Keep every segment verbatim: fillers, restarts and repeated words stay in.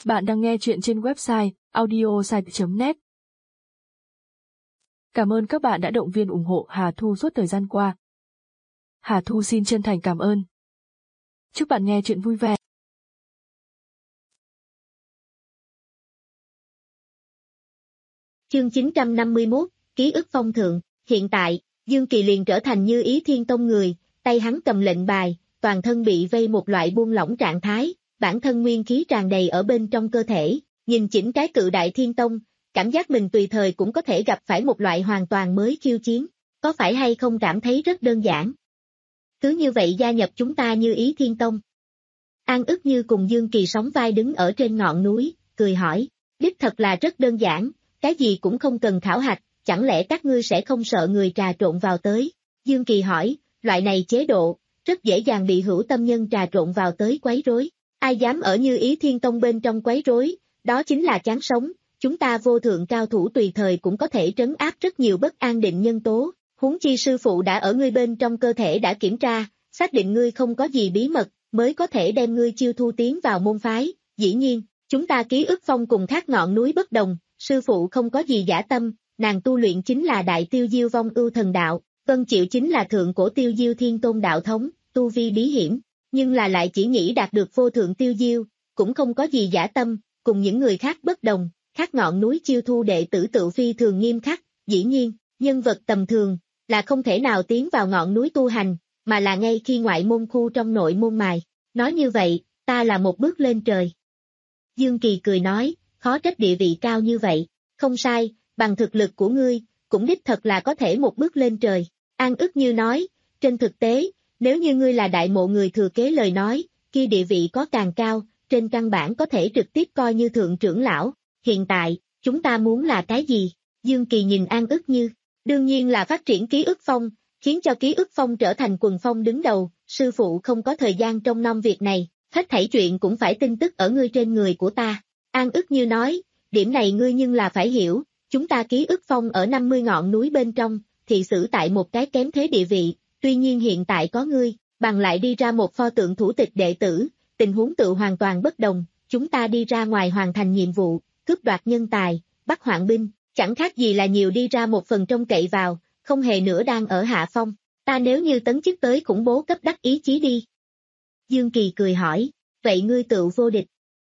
Bạn đang nghe chuyện trên website audiosite chấm net. Cảm ơn các bạn đã động viên ủng hộ Hà Thu suốt thời gian qua. Hà Thu xin chân thành cảm ơn. Chúc bạn nghe chuyện vui vẻ. Chương chín trăm năm mươi mốt, Ký ức phong thượng. Hiện tại, Dương Kỳ liền trở thành Như Ý Thiên Tông người, tay hắn cầm lệnh bài, toàn thân bị vây một loại buông lỏng trạng thái, bản thân nguyên khí tràn đầy ở bên trong cơ thể, nhìn chỉnh cái cự đại Thiên Tông, cảm giác mình tùy thời cũng có thể gặp phải một loại hoàn toàn mới khiêu chiến, có phải hay không cảm thấy rất đơn giản? Cứ như vậy gia nhập chúng ta Như Ý Thiên Tông. An ức như cùng Dương Kỳ sóng vai đứng ở trên ngọn núi, cười hỏi, đích thật là rất đơn giản, cái gì cũng không cần khảo hạch, chẳng lẽ các ngươi sẽ không sợ người trà trộn vào tới? Dương Kỳ hỏi, loại này chế độ, rất dễ dàng bị hữu tâm nhân trà trộn vào tới quấy rối. Ai dám ở Như Ý Thiên Tông bên trong quấy rối, đó chính là chán sống, chúng ta vô thượng cao thủ tùy thời cũng có thể trấn áp rất nhiều bất an định nhân tố, huống chi sư phụ đã ở ngươi bên trong cơ thể đã kiểm tra, xác định ngươi không có gì bí mật, mới có thể đem ngươi chiêu thu tiến vào môn phái, dĩ nhiên, chúng ta Ký ức phong cùng khác ngọn núi bất đồng, sư phụ không có gì giả tâm, nàng tu luyện chính là đại tiêu diêu vong ưu thần đạo, Vân Chịu chính là thượng cổ tiêu diêu thiên tôn đạo thống, tu vi bí hiểm, nhưng là lại chỉ nghĩ đạt được vô thượng tiêu diêu, cũng không có gì giả tâm, cùng những người khác bất đồng, khác ngọn núi chiêu thu đệ tử tự phi thường nghiêm khắc, dĩ nhiên, nhân vật tầm thường, là không thể nào tiến vào ngọn núi tu hành, mà là ngay khi ngoại môn khu trong nội môn mài, nói như vậy, ta là một bước lên trời. Dương Kỳ cười nói, khó trách địa vị cao như vậy, không sai, bằng thực lực của ngươi, cũng đích thật là có thể một bước lên trời. An ức như nói, trên thực tế, nếu như ngươi là đại mộ người thừa kế lời nói, kia địa vị có càng cao, trên căn bản có thể trực tiếp coi như thượng trưởng lão. Hiện tại, chúng ta muốn là cái gì? Dương Kỳ nhìn An ức như, đương nhiên là phát triển Ký ức phong, khiến cho Ký ức phong trở thành quần phong đứng đầu, sư phụ không có thời gian trong năm việc này, hết thảy chuyện cũng phải tin tức ở ngươi trên người của ta. An ức như nói, điểm này ngươi nhưng là phải hiểu, chúng ta Ký ức phong ở năm mươi ngọn núi bên trong, thị xử tại một cái kém thế địa vị, tuy nhiên hiện tại có ngươi, bằng lại đi ra một pho tượng thủ tịch đệ tử, tình huống tự hoàn toàn bất đồng, chúng ta đi ra ngoài hoàn thành nhiệm vụ, cướp đoạt nhân tài, bắt hoạn binh, chẳng khác gì là nhiều đi ra một phần trông cậy vào, không hề nữa đang ở hạ phong, ta nếu như tấn chức tới khủng bố cấp đắc ý chí đi. Dương Kỳ cười hỏi, vậy ngươi tự vô địch.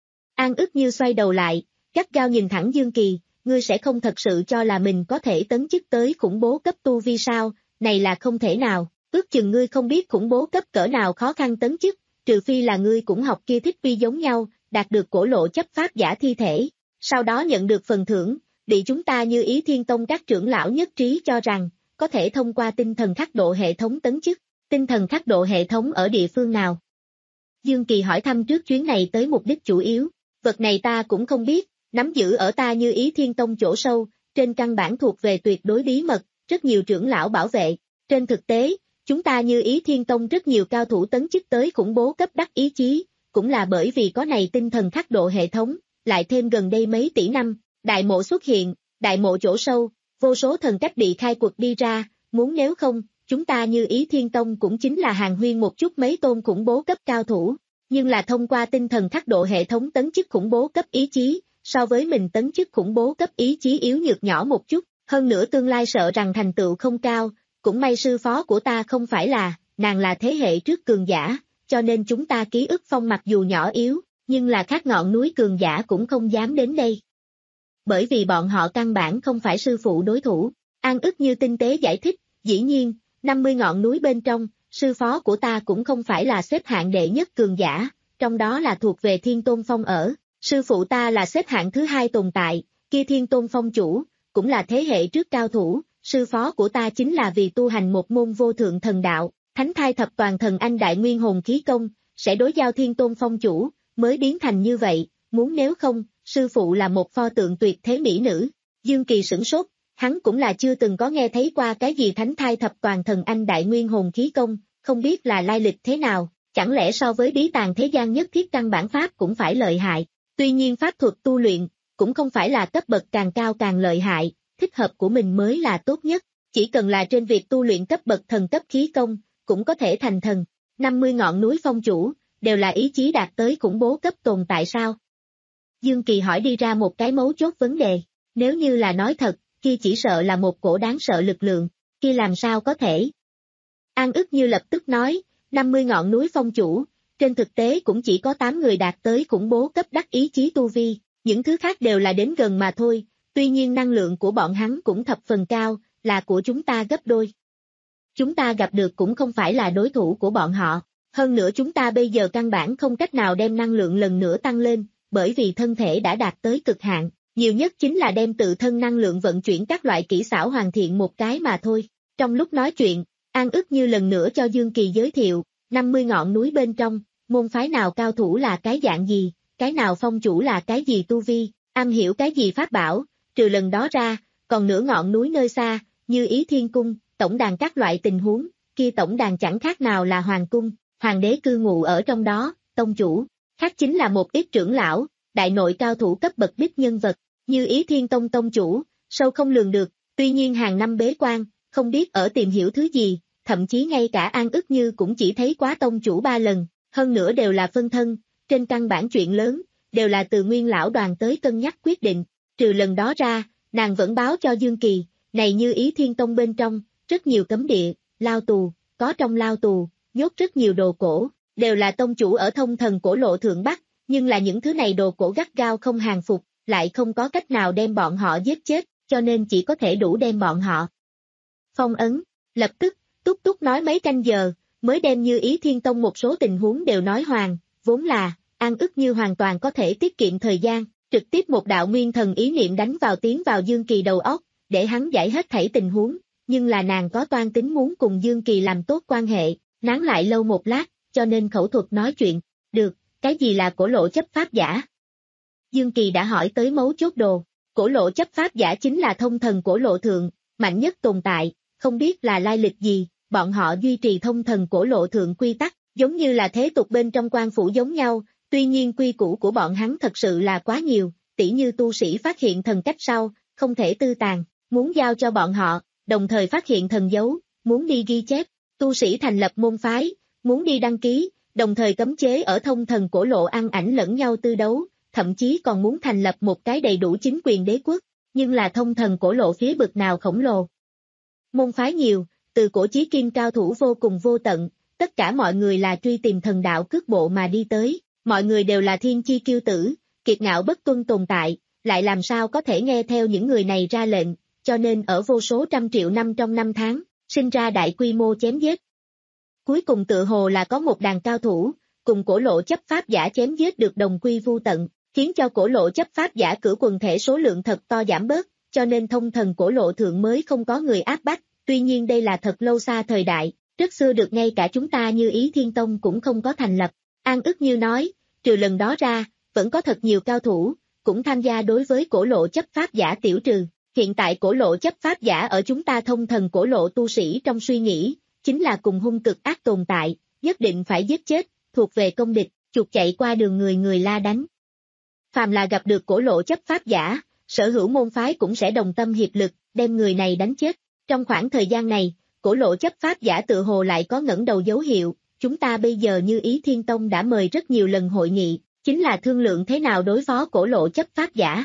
An ức như xoay đầu lại, gắt gao nhìn thẳng Dương Kỳ, ngươi sẽ không thật sự cho là mình có thể tấn chức tới khủng bố cấp tu vi sao, này là không thể nào, ước chừng ngươi không biết khủng bố cấp cỡ nào khó khăn tấn chức, trừ phi là ngươi cũng học kia thích vi giống nhau, đạt được cổ lộ chấp pháp giả thi thể, sau đó nhận được phần thưởng, bị chúng ta Như Ý Thiên Tông các trưởng lão nhất trí cho rằng, có thể thông qua tinh thần khắc độ hệ thống tấn chức, tinh thần khắc độ hệ thống ở địa phương nào? Dương Kỳ hỏi thăm trước chuyến này tới mục đích chủ yếu, vật này ta cũng không biết, nắm giữ ở ta Như Ý Thiên Tông chỗ sâu, trên căn bản thuộc về tuyệt đối bí mật, rất nhiều trưởng lão bảo vệ, trên thực tế, chúng ta Như Ý Thiên Tông rất nhiều cao thủ tấn chức tới khủng bố cấp đắc ý chí, cũng là bởi vì có này tinh thần khắc độ hệ thống, lại thêm gần đây mấy tỷ năm, đại mộ xuất hiện, đại mộ chỗ sâu, vô số thần cách bị khai quật đi ra, muốn nếu không, chúng ta Như Ý Thiên Tông cũng chính là hàng huyên một chút mấy tôn khủng bố cấp cao thủ, nhưng là thông qua tinh thần khắc độ hệ thống tấn chức khủng bố cấp ý chí, so với mình tấn chức khủng bố cấp ý chí yếu nhược nhỏ một chút, hơn nữa tương lai sợ rằng thành tựu không cao, cũng may sư phó của ta không phải là, nàng là thế hệ trước cường giả, cho nên chúng ta Ký ức phong mặc dù nhỏ yếu, nhưng là khác ngọn núi cường giả cũng không dám đến đây. Bởi vì bọn họ căn bản không phải sư phụ đối thủ, An ức như tinh tế giải thích, dĩ nhiên, năm mươi ngọn núi bên trong, sư phó của ta cũng không phải là xếp hạng đệ nhất cường giả, trong đó là thuộc về Thiên Tôn Phong ở, sư phụ ta là xếp hạng thứ hai tồn tại, kia Thiên Tôn Phong chủ, cũng là thế hệ trước cao thủ, sư phó của ta chính là vì tu hành một môn vô thượng thần đạo, thánh thai thập toàn thần anh đại nguyên hồn khí công, sẽ đối giao Thiên Tôn Phong chủ, mới biến thành như vậy, muốn nếu không, sư phụ là một pho tượng tuyệt thế mỹ nữ. Dương Kỳ sửng sốt, hắn cũng là chưa từng có nghe thấy qua cái gì thánh thai thập toàn thần anh đại nguyên hồn khí công, không biết là lai lịch thế nào, chẳng lẽ so với bí tàng thế gian nhất thiết căn bản pháp cũng phải lợi hại, tuy nhiên pháp thuật tu luyện, cũng không phải là cấp bậc càng cao càng lợi hại, thích hợp của mình mới là tốt nhất, chỉ cần là trên việc tu luyện cấp bậc thần cấp khí công, cũng có thể thành thần, năm mươi ngọn núi phong chủ, đều là ý chí đạt tới khủng bố cấp tồn tại sao? Dương Kỳ hỏi đi ra một cái mấu chốt vấn đề, nếu như là nói thật, kia chỉ sợ là một cổ đáng sợ lực lượng, kia làm sao có thể. An ức như lập tức nói, năm mươi ngọn núi phong chủ, trên thực tế cũng chỉ có tám người đạt tới khủng bố cấp đắc ý chí tu vi, những thứ khác đều là đến gần mà thôi, tuy nhiên năng lượng của bọn hắn cũng thập phần cao, là của chúng ta gấp đôi. Chúng ta gặp được cũng không phải là đối thủ của bọn họ, hơn nữa chúng ta bây giờ căn bản không cách nào đem năng lượng lần nữa tăng lên, bởi vì thân thể đã đạt tới cực hạn, nhiều nhất chính là đem tự thân năng lượng vận chuyển các loại kỹ xảo hoàn thiện một cái mà thôi. Trong lúc nói chuyện, An ức như lần nữa cho Dương Kỳ giới thiệu, năm mươi ngọn núi bên trong, môn phái nào cao thủ là cái dạng gì, cái nào phong chủ là cái gì tu vi, am hiểu cái gì pháp bảo, trừ lần đó ra, còn nửa ngọn núi nơi xa, như Ý Thiên Cung, tổng đàn các loại tình huống, kia tổng đàn chẳng khác nào là hoàng cung, hoàng đế cư ngụ ở trong đó, tông chủ, khác chính là một ít trưởng lão, đại nội cao thủ cấp bậc đích nhân vật, như Ý Thiên Tông tông chủ, sâu không lường được, tuy nhiên hàng năm bế quan, không biết ở tìm hiểu thứ gì, thậm chí ngay cả An ức như cũng chỉ thấy quá tông chủ ba lần, hơn nữa đều là phân thân, trên căn bản chuyện lớn, đều là từ nguyên lão đoàn tới cân nhắc quyết định, trừ lần đó ra, nàng vẫn báo cho Dương Kỳ, này như Ý Thiên Tông bên trong, rất nhiều cấm địa, lao tù, có trong lao tù, nhốt rất nhiều đồ cổ, đều là tông chủ ở thông thần cổ lộ thượng Bắc, nhưng là những thứ này đồ cổ gắt gao không hàng phục, lại không có cách nào đem bọn họ giết chết, cho nên chỉ có thể đủ đem bọn họ phong ấn. Lập tức, Túc Túc nói mấy canh giờ, mới đem như Ý Thiên Tông một số tình huống đều nói hoàn, vốn là, An ức như hoàn toàn có thể tiết kiệm thời gian, trực tiếp một đạo nguyên thần ý niệm đánh vào tiến vào Dương Kỳ đầu óc, để hắn giải hết thảy tình huống, nhưng là nàng có toan tính muốn cùng Dương Kỳ làm tốt quan hệ, nán lại lâu một lát, cho nên khẩu thuật nói chuyện, được, cái gì là cổ lộ chấp pháp giả? Dương Kỳ đã hỏi tới mấu chốt đồ, cổ lộ chấp pháp giả chính là thông thần cổ lộ thượng, mạnh nhất tồn tại, không biết là lai lịch gì, bọn họ duy trì thông thần cổ lộ thượng quy tắc, giống như là thế tục bên trong quan phủ giống nhau, tuy nhiên quy củ của bọn hắn thật sự là quá nhiều, tỉ như tu sĩ phát hiện thần cách sau, không thể tư tàn, muốn giao cho bọn họ, đồng thời phát hiện thần dấu, muốn đi ghi chép, tu sĩ thành lập môn phái, muốn đi đăng ký, đồng thời cấm chế ở thông thần cổ lộ ăn ảnh lẫn nhau tư đấu, thậm chí còn muốn thành lập một cái đầy đủ chính quyền đế quốc, nhưng là thông thần cổ lộ phía bực nào khổng lồ. Môn phái nhiều, từ cổ chí kim cao thủ vô cùng vô tận, tất cả mọi người là truy tìm thần đạo cước bộ mà đi tới, mọi người đều là thiên chi kiêu tử, kiệt ngạo bất tuân tồn tại, lại làm sao có thể nghe theo những người này ra lệnh, cho nên ở vô số trăm triệu năm trong năm tháng, sinh ra đại quy mô chém giết. Cuối cùng tự hồ là có một đàn cao thủ, cùng cổ lộ chấp pháp giả chém giết được đồng quy vu tận, khiến cho cổ lộ chấp pháp giả cử quần thể số lượng thật to giảm bớt, cho nên thông thần cổ lộ thượng mới không có người áp bách, tuy nhiên đây là thật lâu xa thời đại, rất xưa được ngay cả chúng ta như Ý Thiên Tông cũng không có thành lập. An ức như nói, trừ lần đó ra, vẫn có thật nhiều cao thủ, cũng tham gia đối với cổ lộ chấp pháp giả tiểu trừ. Hiện tại cổ lộ chấp pháp giả ở chúng ta thông thần cổ lộ tu sĩ trong suy nghĩ, chính là cùng hung cực ác tồn tại, nhất định phải giết chết, thuộc về công địch, chuột chạy qua đường người người la đánh. Phàm là gặp được cổ lộ chấp pháp giả, sở hữu môn phái cũng sẽ đồng tâm hiệp lực, đem người này đánh chết. Trong khoảng thời gian này, cổ lộ chấp pháp giả tự hồ lại có ngẩng đầu dấu hiệu, chúng ta bây giờ như Ý Thiên Tông đã mời rất nhiều lần hội nghị, chính là thương lượng thế nào đối phó cổ lộ chấp pháp giả.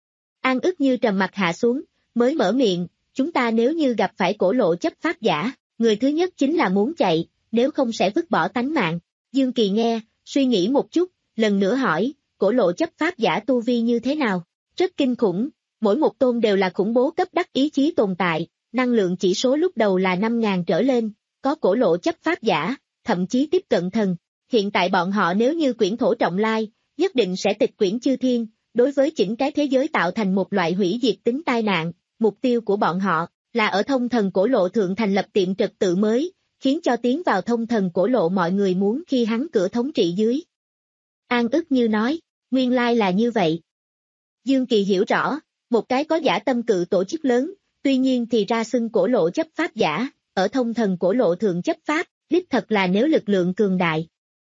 An ức như trầm mặt hạ xuống, mới mở miệng, chúng ta nếu như gặp phải cổ lộ chấp pháp giả, người thứ nhất chính là muốn chạy, nếu không sẽ vứt bỏ tánh mạng. Dương Kỳ nghe, suy nghĩ một chút, lần nữa hỏi, cổ lộ chấp pháp giả tu vi như thế nào? Rất kinh khủng, mỗi một tôn đều là khủng bố cấp đắc ý chí tồn tại, năng lượng chỉ số lúc đầu là năm ngàn trở lên, có cổ lộ chấp pháp giả, thậm chí tiếp cận thần. Hiện tại bọn họ nếu như quyển thổ trọng lai, nhất định sẽ tịch quyển chư thiên, đối với chỉnh cái thế giới tạo thành một loại hủy diệt tính tai nạn. Mục tiêu của bọn họ là ở thông thần cổ lộ thượng thành lập tiệm trật tự mới, khiến cho tiến vào thông thần cổ lộ mọi người muốn khi hắn cửa thống trị dưới. An ức như nói, nguyên lai là như vậy. Dương Kỳ hiểu rõ, một cái có giả tâm cự tổ chức lớn, tuy nhiên thì ra xưng cổ lộ chấp pháp giả, ở thông thần cổ lộ thượng chấp pháp, đích thật là nếu lực lượng cường đại.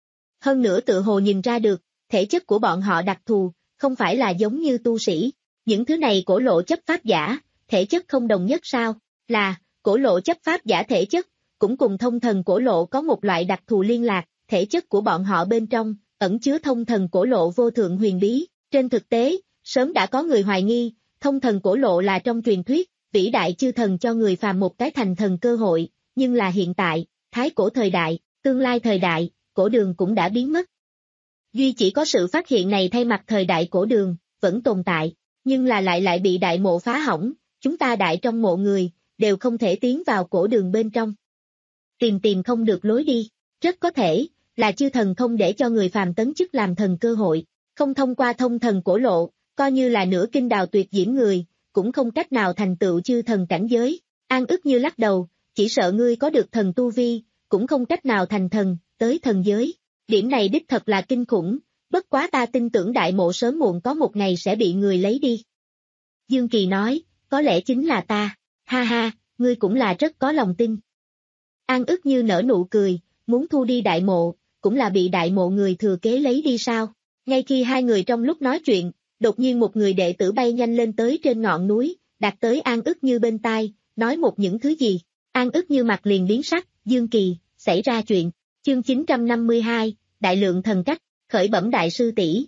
Hơn nữa tự hồ nhìn ra được, thể chất của bọn họ đặc thù, không phải là giống như tu sĩ. Những thứ này cổ lộ chấp pháp giả, thể chất không đồng nhất sao, là, cổ lộ chấp pháp giả thể chất, cũng cùng thông thần cổ lộ có một loại đặc thù liên lạc, thể chất của bọn họ bên trong, ẩn chứa thông thần cổ lộ vô thượng huyền bí, Trên thực tế, sớm đã có người hoài nghi, thông thần cổ lộ là trong truyền thuyết, vĩ đại chư thần cho người phàm một cái thành thần cơ hội, nhưng là hiện tại, thái cổ thời đại, tương lai thời đại, cổ đường cũng đã biến mất. Duy chỉ có sự phát hiện này thay mặt thời đại cổ đường, vẫn tồn tại, nhưng là lại lại bị đại mộ phá hỏng, chúng ta đại trong mộ người, đều không thể tiến vào cổ đường bên trong. Tìm tìm không được lối đi, rất có thể, là chư thần không để cho người phàm tấn chức làm thần cơ hội, không thông qua thông thần cổ lộ, coi như là nửa kinh đào tuyệt diễm người, cũng không cách nào thành tựu chư thần cảnh giới. An ức như lắc đầu, chỉ sợ ngươi có được thần tu vi, cũng không cách nào thành thần, tới thần giới. Điểm này đích thật là kinh khủng, bất quá ta tin tưởng đại mộ sớm muộn có một ngày sẽ bị người lấy đi. Dương Kỳ nói, có lẽ chính là ta, ha ha, ngươi cũng là rất có lòng tin. An ức như nở nụ cười, muốn thu đi đại mộ, cũng là bị đại mộ người thừa kế lấy đi sao. Ngay khi hai người trong lúc nói chuyện, đột nhiên một người đệ tử bay nhanh lên tới trên ngọn núi, đặt tới An ức như bên tai, nói một những thứ gì. An ức như mặt liền biến sắc, Dương Kỳ, xảy ra chuyện. Chương chín trăm năm mươi hai, Đại lượng thần cách, khởi bẩm đại sư tỷ.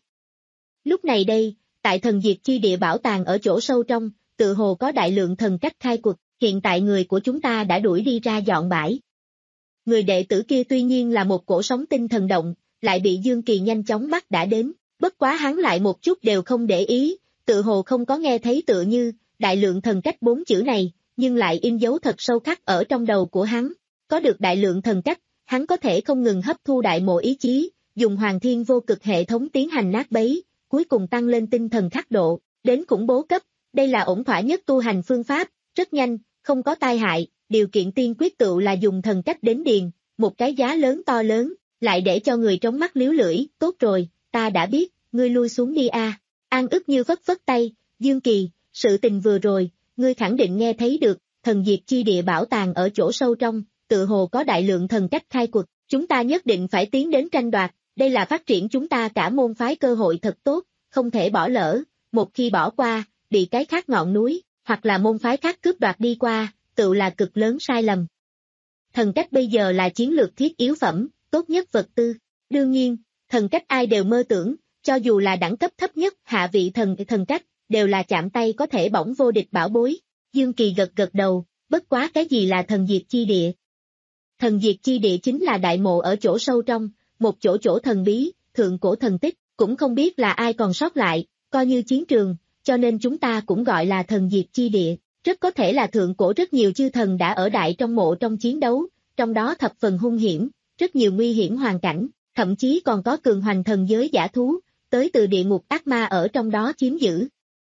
Lúc này đây, tại thần diệt chi địa bảo tàng ở chỗ sâu trong, tự hồ có đại lượng thần cách khai quật, hiện tại người của chúng ta đã đuổi đi ra dọn bãi. Người đệ tử kia tuy nhiên là một cổ sóng tinh thần động, lại bị Dương Kỳ nhanh chóng bắt đã đến, bất quá hắn lại một chút đều không để ý, tự hồ không có nghe thấy tựa như, đại lượng thần cách bốn chữ này, nhưng lại in dấu thật sâu khắc ở trong đầu của hắn, có được đại lượng thần cách, hắn có thể không ngừng hấp thu đại mộ ý chí, dùng hoàng thiên vô cực hệ thống tiến hành nát bấy, cuối cùng tăng lên tinh thần khắc độ, đến khủng bố cấp, đây là ổn thỏa nhất tu hành phương pháp, rất nhanh, không có tai hại, điều kiện tiên quyết tựu là dùng thần cách đến điền, một cái giá lớn to lớn, lại để cho người trống mắt liếu lưỡi, tốt rồi, ta đã biết, ngươi lui xuống đi a. An ức như phất phất tay, Dương Kỳ, sự tình vừa rồi, ngươi khẳng định nghe thấy được, thần diệt chi địa bảo tàng ở chỗ sâu trong, tự hồ có đại lượng thần cách khai quật, chúng ta nhất định phải tiến đến tranh đoạt, đây là phát triển chúng ta cả môn phái cơ hội thật tốt, không thể bỏ lỡ, một khi bỏ qua, bị cái khác ngọn núi, hoặc là môn phái khác cướp đoạt đi qua, tự là cực lớn sai lầm. Thần cách bây giờ là chiến lược thiết yếu phẩm, tốt nhất vật tư, đương nhiên, thần cách ai đều mơ tưởng, cho dù là đẳng cấp thấp nhất hạ vị thần thần cách, đều là chạm tay có thể bỏng vô địch bảo bối. Dương Kỳ gật gật đầu, bất quá cái gì là thần diệt chi địa? Thần diệt chi địa chính là đại mộ ở chỗ sâu trong, một chỗ chỗ thần bí, thượng cổ thần tích, cũng không biết là ai còn sót lại, coi như chiến trường, cho nên chúng ta cũng gọi là thần diệt chi địa, rất có thể là thượng cổ rất nhiều chư thần đã ở đại trong mộ trong chiến đấu, trong đó thập phần hung hiểm, rất nhiều nguy hiểm hoàn cảnh, thậm chí còn có cường hoành thần giới giả thú, tới từ địa ngục ác ma ở trong đó chiếm giữ.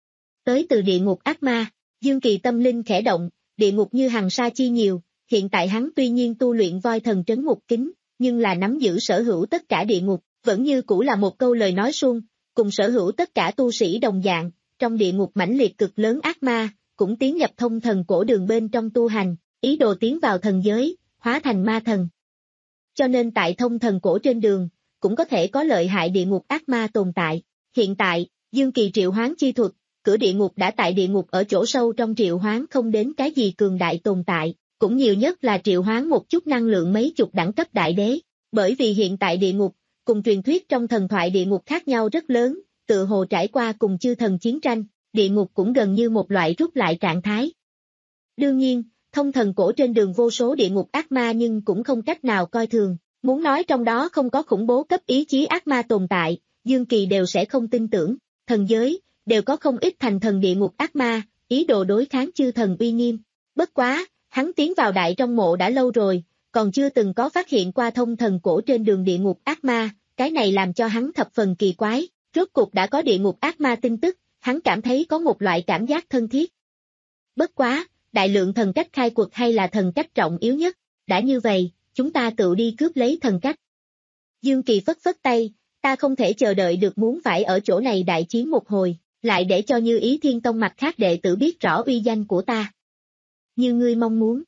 Tới từ địa ngục ác ma, Dương Kỳ tâm linh khẽ động, địa ngục như hằng sa chi nhiều, hiện tại hắn tuy nhiên tu luyện voi thần trấn ngục kính, nhưng là nắm giữ sở hữu tất cả địa ngục, vẫn như cũ là một câu lời nói suông, cùng sở hữu tất cả tu sĩ đồng dạng, trong địa ngục mãnh liệt cực lớn ác ma, cũng tiến nhập thông thần cổ đường bên trong tu hành, ý đồ tiến vào thần giới, hóa thành ma thần. Cho nên tại thông thần cổ trên đường, cũng có thể có lợi hại địa ngục ác ma tồn tại. Hiện tại, Dương Kỳ triệu hoán chi thuật, cửa địa ngục đã tại địa ngục ở chỗ sâu trong triệu hoán không đến cái gì cường đại tồn tại, cũng nhiều nhất là triệu hoán một chút năng lượng mấy chục đẳng cấp đại đế, bởi vì hiện tại địa ngục, cùng truyền thuyết trong thần thoại địa ngục khác nhau rất lớn, tự hồ trải qua cùng chư thần chiến tranh, địa ngục cũng gần như một loại rút lại trạng thái. Đương nhiên, thông thần cổ trên đường vô số địa ngục ác ma nhưng cũng không cách nào coi thường, muốn nói trong đó không có khủng bố cấp ý chí ác ma tồn tại, Dương Kỳ đều sẽ không tin tưởng, thần giới, đều có không ít thành thần địa ngục ác ma, ý đồ đối kháng chư thần uy nghiêm. Bất quá, hắn tiến vào đại trong mộ đã lâu rồi, còn chưa từng có phát hiện qua thông thần cổ trên đường địa ngục ác ma, cái này làm cho hắn thập phần kỳ quái, rốt cuộc đã có địa ngục ác ma tin tức, hắn cảm thấy có một loại cảm giác thân thiết. Bất quá, đại lượng thần cách khai quật hay là thần cách trọng yếu nhất, đã như vậy, chúng ta tự đi cướp lấy thần cách. Dương Kỳ phất phất tay, ta không thể chờ đợi được muốn phải ở chỗ này đại chiến một hồi, lại để cho Như Ý Thiên Tông mặt khác đệ tử biết rõ uy danh của ta. Như ngươi mong muốn.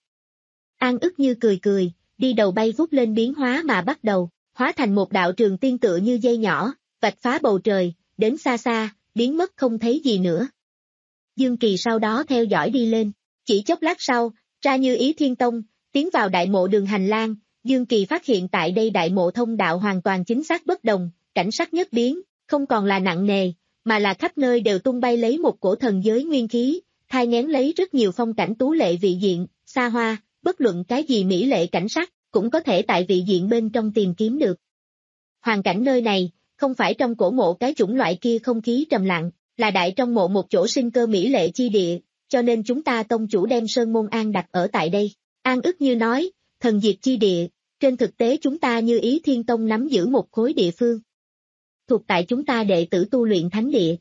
An ức như cười cười, đi đầu bay vút lên biến hóa mà bắt đầu, hóa thành một đạo trường tiên tựa như dây nhỏ, vạch phá bầu trời, đến xa xa, biến mất không thấy gì nữa. Dương Kỳ sau đó theo dõi đi lên, chỉ chốc lát sau, ra Như Ý Thiên Tông, tiến vào đại mộ đường hành lang, Dương Kỳ phát hiện tại đây đại mộ thông đạo hoàn toàn chính xác bất đồng, cảnh sắc nhất biến, không còn là nặng nề, mà là khắp nơi đều tung bay lấy một cổ thần giới nguyên khí, thai nghén lấy rất nhiều phong cảnh tú lệ vị diện, xa hoa, bất luận cái gì mỹ lệ cảnh sắc, cũng có thể tại vị diện bên trong tìm kiếm được. Hoàn cảnh nơi này, không phải trong cổ mộ cái chủng loại kia không khí trầm lặng, là đại trong mộ một chỗ sinh cơ mỹ lệ chi địa, cho nên chúng ta tông chủ đem Sơn Môn An đặt ở tại đây. An ức như nói, thần diệt chi địa, trên thực tế chúng ta Như Ý Thiên Tông nắm giữ một khối địa phương. Thuộc tại chúng ta đệ tử tu luyện thánh địa.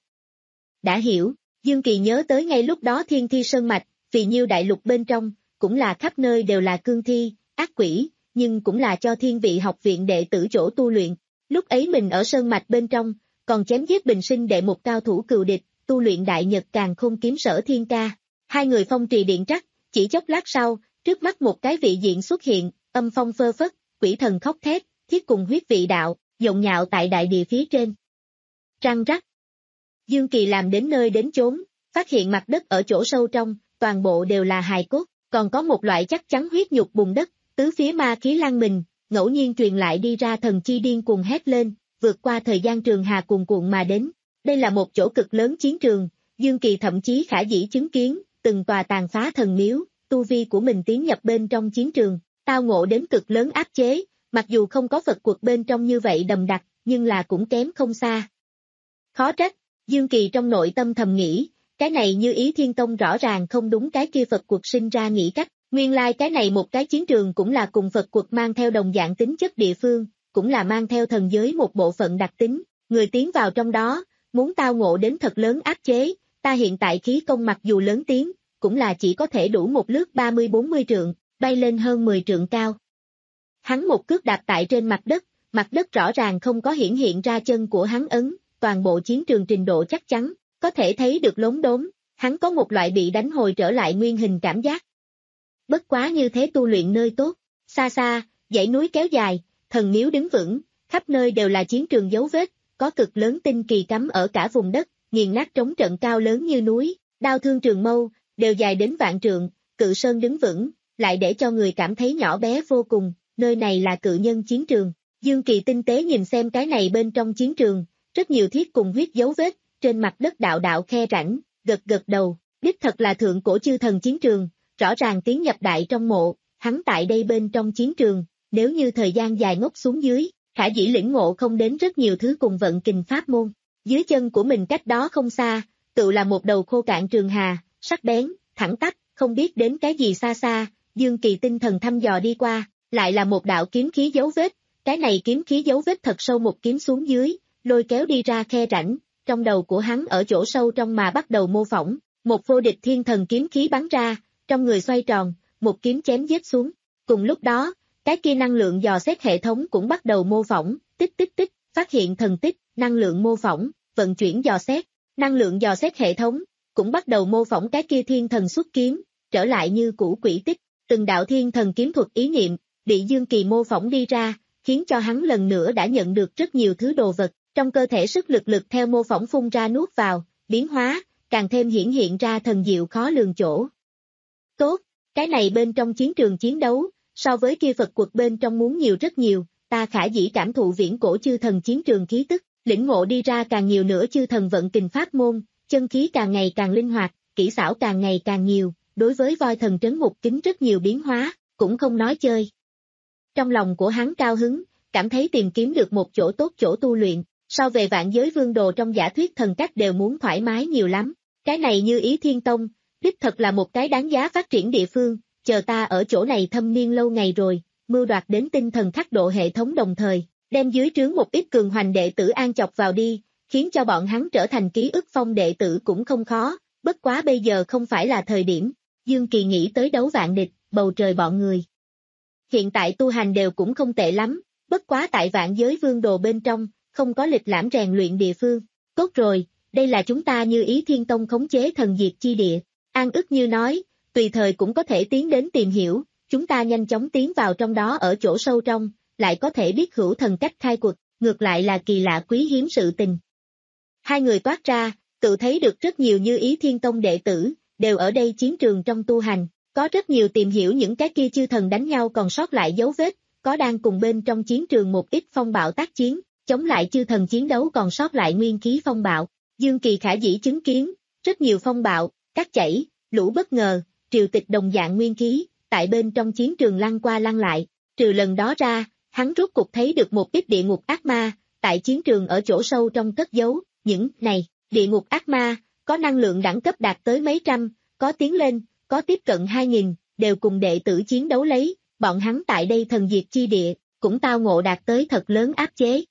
Đã hiểu, Dương Kỳ nhớ tới ngay lúc đó Thiên Thi Sơn Mạch, Phì Nhiêu Đại Lục bên trong, cũng là khắp nơi đều là cương thi, ác quỷ, nhưng cũng là cho thiên vị học viện đệ tử chỗ tu luyện. Lúc ấy mình ở Sơn Mạch bên trong, còn chém giết bình sinh đệ một cao thủ cừu địch, tu luyện đại nhật càn khôn kiếm Sở Thiên Ca. Hai người phong trì điện trắc, chỉ chốc lát sau, trước mắt một cái vị diện xuất hiện, âm phong phơ phất, quỷ thần khóc thét, thiết cùng huyết vị đạo, dộng nhạo tại đại địa phía trên. Răng rắc. Dương Kỳ làm đến nơi đến chốn, phát hiện mặt đất ở chỗ sâu trong, toàn bộ đều là hài cốt, còn có một loại chắc chắn huyết nhục bùn đất, tứ phía ma khí lan mình, ngẫu nhiên truyền lại đi ra thần chi điên cuồng hét lên, vượt qua thời gian trường hà cuồn cuộn mà đến. Đây là một chỗ cực lớn chiến trường, Dương Kỳ thậm chí khả dĩ chứng kiến, từng tòa tàn phá thần miếu, tu vi của mình tiến nhập bên trong chiến trường, tao ngộ đến cực lớn áp chế, mặc dù không có Phật cuộc bên trong như vậy đầm đặc, nhưng là cũng kém không xa. Khó trách, Dương Kỳ trong nội tâm thầm nghĩ, cái này Như Ý Thiên Tông rõ ràng không đúng cái kia Phật cuộc sinh ra nghĩ cách, nguyên lai like cái này một cái chiến trường cũng là cùng Phật cuộc mang theo đồng dạng tính chất địa phương, cũng là mang theo thần giới một bộ phận đặc tính, người tiến vào trong đó, muốn tao ngộ đến thật lớn áp chế, ta hiện tại khí công mặc dù lớn tiếng, cũng là chỉ có thể đủ một lướt ba mươi bốn mươi trượng, bay lên hơn mười trượng cao. Hắn một cước đạp tại trên mặt đất, mặt đất rõ ràng không có hiển hiện ra chân của hắn ấn, toàn bộ chiến trường trình độ chắc chắn, có thể thấy được lốm đốm, hắn có một loại bị đánh hồi trở lại nguyên hình cảm giác. Bất quá như thế tu luyện nơi tốt, xa xa, dãy núi kéo dài, thần miếu đứng vững, khắp nơi đều là chiến trường dấu vết, có cực lớn tinh kỳ cắm ở cả vùng đất, nghiền nát trống trận cao lớn như núi, đao thương trường mâu, đều dài đến vạn trượng, cự sơn đứng vững, lại để cho người cảm thấy nhỏ bé vô cùng, nơi này là cự nhân chiến trường. Dương Kỳ tinh tế nhìn xem cái này bên trong chiến trường, rất nhiều thiết cùng huyết dấu vết, trên mặt đất đạo đạo khe rãnh, gật gật đầu, đích thật là thượng cổ chư thần chiến trường, rõ ràng tiến nhập đại trong mộ, hắn tại đây bên trong chiến trường, nếu như thời gian dài ngốc xuống dưới, khả dĩ lĩnh ngộ không đến rất nhiều thứ cùng vận kình pháp môn. Dưới chân của mình cách đó không xa, tự là một đầu khô cạn trường hà, sắc bén, thẳng tắp, không biết đến cái gì xa xa, Dương Kỳ tinh thần thăm dò đi qua, lại là một đạo kiếm khí dấu vết, cái này kiếm khí dấu vết thật sâu một kiếm xuống dưới, lôi kéo đi ra khe rãnh, trong đầu của hắn ở chỗ sâu trong mà bắt đầu mô phỏng, một vô địch thiên thần kiếm khí bắn ra, trong người xoay tròn, một kiếm chém giết xuống. Cùng lúc đó, cái kia năng lượng dò xét hệ thống cũng bắt đầu mô phỏng, tích tích tích, phát hiện thần tích, năng lượng mô phỏng, vận chuyển dò xét, năng lượng dò xét hệ thống, cũng bắt đầu mô phỏng cái kia thiên thần xuất kiếm, trở lại như cũ quỷ tích, từng đạo thiên thần kiếm thuật ý niệm, bị Dương Kỳ mô phỏng đi ra, khiến cho hắn lần nữa đã nhận được rất nhiều thứ đồ vật, trong cơ thể sức lực lực theo mô phỏng phun ra nuốt vào, biến hóa, càng thêm hiển hiện ra thần diệu khó lường chỗ. Tốt, cái này bên trong chiến trường chiến đấu, so với kia Phật cuộc bên trong muốn nhiều rất nhiều, ta khả dĩ cảm thụ viễn cổ chư thần chiến trường khí tức, lĩnh ngộ đi ra càng nhiều nữa chư thần vận kình pháp môn, chân khí càng ngày càng linh hoạt, kỹ xảo càng ngày càng nhiều, đối với voi thần trấn ngục kính rất nhiều biến hóa, cũng không nói chơi. Trong lòng của hắn cao hứng, cảm thấy tìm kiếm được một chỗ tốt chỗ tu luyện, so về vạn giới vương đồ trong giả thuyết thần cách đều muốn thoải mái nhiều lắm. Cái này Như Ý Thiên Tông, đích thật là một cái đáng giá phát triển địa phương, chờ ta ở chỗ này thâm niên lâu ngày rồi, mưu đoạt đến tinh thần khắc độ hệ thống đồng thời, đem dưới trướng một ít cường hoành đệ tử an chọc vào đi, khiến cho bọn hắn trở thành ký ức phong đệ tử cũng không khó, bất quá bây giờ không phải là thời điểm. Dương Kỳ nghĩ tới đấu vạn địch, bầu trời bọn người. Hiện tại tu hành đều cũng không tệ lắm, bất quá tại vạn giới vương đồ bên trong, không có lịch lãm rèn luyện địa phương. Tốt rồi, đây là chúng ta Như Ý Thiên Tông khống chế thần diệt chi địa. An ức như nói, tùy thời cũng có thể tiến đến tìm hiểu, chúng ta nhanh chóng tiến vào trong đó ở chỗ sâu trong, lại có thể biết hữu thần cách khai quật, ngược lại là kỳ lạ quý hiếm sự tình. Hai người toát ra, tự thấy được rất nhiều Như Ý Thiên Tông đệ tử, đều ở đây chiến trường trong tu hành, có rất nhiều tìm hiểu những cái kia chư thần đánh nhau còn sót lại dấu vết, có đang cùng bên trong chiến trường một ít phong bạo tác chiến, chống lại chư thần chiến đấu còn sót lại nguyên khí phong bạo. Dương Kỳ khả dĩ chứng kiến, rất nhiều phong bạo, cát chảy, lũ bất ngờ, triều tịch đồng dạng nguyên khí, tại bên trong chiến trường lăn qua lăn lại, trừ lần đó ra, hắn rốt cục thấy được một ít địa ngục ác ma, tại chiến trường ở chỗ sâu trong cất giấu, những này, địa ngục ác ma, có năng lượng đẳng cấp đạt tới mấy trăm, có tiến lên, có tiếp cận hai nghìn, đều cùng đệ tử chiến đấu lấy, bọn hắn tại đây thần diệt chi địa, cũng tao ngộ đạt tới thật lớn áp chế.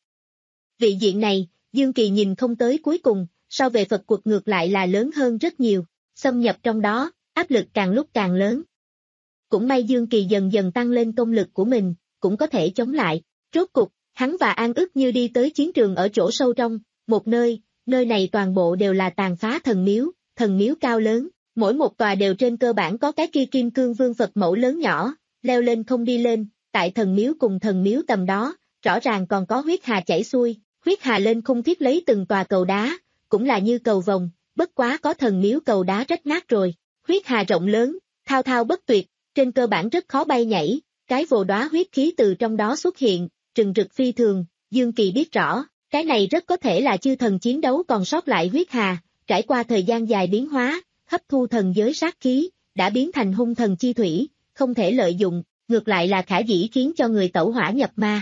Vị diện này, Dương Kỳ nhìn không tới cuối cùng, so về Phật quật ngược lại là lớn hơn rất nhiều, xâm nhập trong đó, áp lực càng lúc càng lớn. Cũng may Dương Kỳ dần dần tăng lên công lực của mình, cũng có thể chống lại. Rốt cục, hắn và An ức như đi tới chiến trường ở chỗ sâu trong, một nơi, nơi này toàn bộ đều là tàn phá thần miếu, thần miếu cao lớn, mỗi một tòa đều trên cơ bản có cái kia kim cương vương Phật mẫu lớn nhỏ, leo lên không đi lên, tại thần miếu cùng thần miếu tầm đó, rõ ràng còn có huyết hà chảy xuôi, huyết hà lên khung thiết lấy từng tòa cầu đá, cũng là như cầu vồng, bất quá có thần miếu cầu đá rách nát rồi, huyết hà rộng lớn, thao thao bất tuyệt, trên cơ bản rất khó bay nhảy, cái vồ đóa huyết khí từ trong đó xuất hiện, trừng rực phi thường, Dương Kỳ biết rõ, cái này rất có thể là chư thần chiến đấu còn sót lại huyết hà, trải qua thời gian dài biến hóa, hấp thu thần giới sát khí, đã biến thành hung thần chi thủy, không thể lợi dụng, ngược lại là khả dĩ khiến cho người tẩu hỏa nhập ma.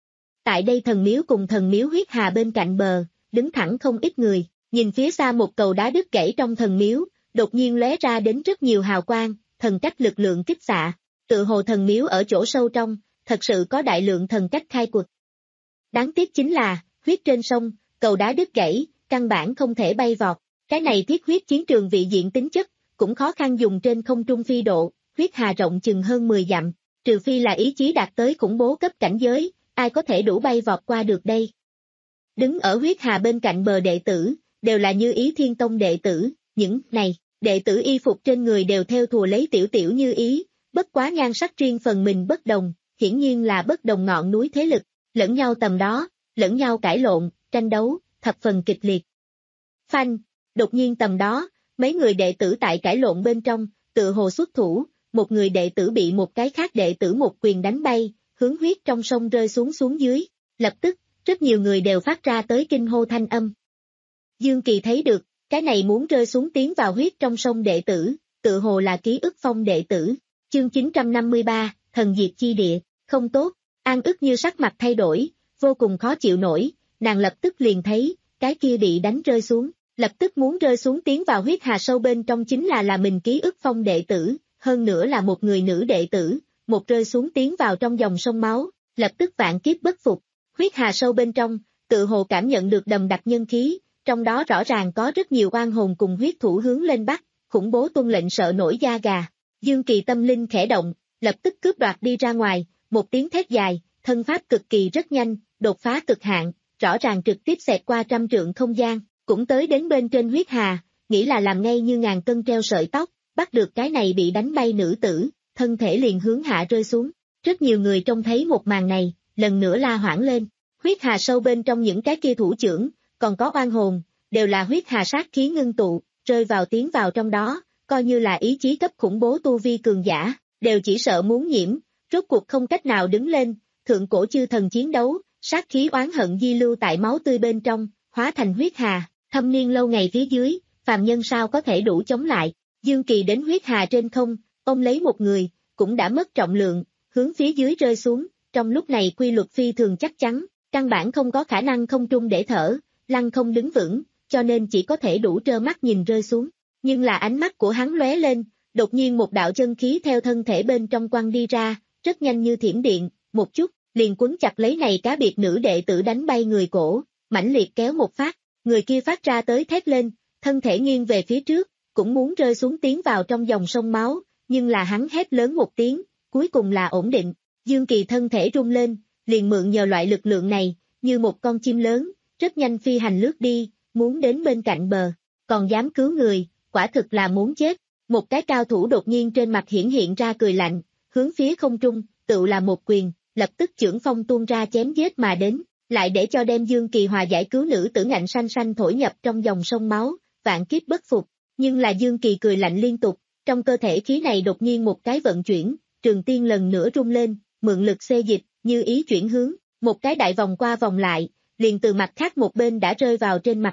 Tại đây thần miếu cùng thần miếu huyết hà bên cạnh bờ, đứng thẳng không ít người, nhìn phía xa một cầu đá đứt gãy trong thần miếu, đột nhiên lóe ra đến rất nhiều hào quang, thần cách lực lượng kích xạ, tự hồ thần miếu ở chỗ sâu trong, thật sự có đại lượng thần cách khai quật. Đáng tiếc chính là, huyết trên sông, cầu đá đứt gãy, căn bản không thể bay vọt, cái này thiết huyết chiến trường vị diện tính chất, cũng khó khăn dùng trên không trung phi độ, huyết hà rộng chừng hơn mười dặm, trừ phi là ý chí đạt tới khủng bố cấp cảnh giới, ai có thể đủ bay vọt qua được đây. Đứng ở huyết hà bên cạnh bờ đệ tử, đều là Như Ý Thiên Tông đệ tử, những này, đệ tử y phục trên người đều theo thùa lấy tiểu tiểu Như Ý, bất quá nhan sắc riêng phần mình bất đồng, hiển nhiên là bất đồng ngọn núi thế lực, lẫn nhau tầm đó, lẫn nhau cãi lộn, tranh đấu, thập phần kịch liệt. Phanh, đột nhiên tầm đó, mấy người đệ tử tại cãi lộn bên trong, tự hồ xuất thủ, một người đệ tử bị một cái khác đệ tử một quyền đánh bay, hướng huyết trong sông rơi xuống xuống dưới, lập tức, rất nhiều người đều phát ra tới kinh hô thanh âm. Dương Kỳ thấy được, cái này muốn rơi xuống tiến vào huyết trong sông đệ tử, tự hồ là Ký Ức Phong đệ tử, chương chín trăm năm mươi ba, thần diệt chi địa, không tốt, An ức như sắc mặt thay đổi, vô cùng khó chịu nổi, nàng lập tức liền thấy, cái kia bị đánh rơi xuống, lập tức muốn rơi xuống tiến vào huyết hà sâu bên trong chính là là mình Ký Ức Phong đệ tử, hơn nữa là một người nữ đệ tử, một rơi xuống tiến vào trong dòng sông máu, lập tức vạn kiếp bất phục, huyết hà sâu bên trong, tự hồ cảm nhận được đầm đặc nhân khí, trong đó rõ ràng có rất nhiều oan hồn cùng huyết thủ hướng lên bắt, khủng bố tuân lệnh sợ nổi da gà, Dương Kỳ tâm linh khẽ động, lập tức cướp đoạt đi ra ngoài, một tiếng thét dài, thân pháp cực kỳ rất nhanh, đột phá cực hạn, rõ ràng trực tiếp xẹt qua trăm trượng không gian, cũng tới đến bên trên huyết hà, nghĩ là làm ngay như ngàn cân treo sợi tóc, bắt được cái này bị đánh bay nữ tử, thân thể liền hướng hạ rơi xuống. Rất nhiều người trông thấy một màn này, lần nữa la hoảng lên, huyết hà sâu bên trong những cái kia thủ trưởng, còn có oan hồn, đều là huyết hà sát khí ngưng tụ, rơi vào tiến vào trong đó, coi như là ý chí cấp khủng bố tu vi cường giả, đều chỉ sợ muốn nhiễm, rốt cuộc không cách nào đứng lên, thượng cổ chư thần chiến đấu, sát khí oán hận di lưu tại máu tươi bên trong, hóa thành huyết hà, thâm niên lâu ngày phía dưới, phàm nhân sao có thể đủ chống lại. Dương Kỳ đến huyết hà trên không, ông lấy một người, cũng đã mất trọng lượng, hướng phía dưới rơi xuống, trong lúc này quy luật phi thường chắc chắn, căn bản không có khả năng không trung để thở, lăng không đứng vững, cho nên chỉ có thể đủ trơ mắt nhìn rơi xuống. Nhưng là ánh mắt của hắn lóe lên, đột nhiên một đạo chân khí theo thân thể bên trong quăng đi ra, rất nhanh như thiểm điện, một chút, liền quấn chặt lấy này cá biệt nữ đệ tử đánh bay người cổ, mãnh liệt kéo một phát, người kia phát ra tới thét lên, thân thể nghiêng về phía trước, cũng muốn rơi xuống tiến vào trong dòng sông máu, nhưng là hắn hét lớn một tiếng, cuối cùng là ổn định, Dương Kỳ thân thể rung lên, liền mượn nhờ loại lực lượng này, như một con chim lớn, rất nhanh phi hành lướt đi, muốn đến bên cạnh bờ, còn dám cứu người, quả thực là muốn chết, một cái cao thủ đột nhiên trên mặt hiển hiện ra cười lạnh, hướng phía không trung, tự là một quyền, lập tức chưởng phong tuôn ra chém giết mà đến, lại để cho đem Dương Kỳ hòa giải cứu nữ tử ngạnh xanh xanh thổi nhập trong dòng sông máu, vạn kiếp bất phục, nhưng là Dương Kỳ cười lạnh liên tục, trong cơ thể khí này đột nhiên một cái vận chuyển, trường tiên lần nữa rung lên, mượn lực xê dịch, như ý chuyển hướng, một cái đại vòng qua vòng lại, liền từ mặt khác một bên đã rơi vào trên mặt đất,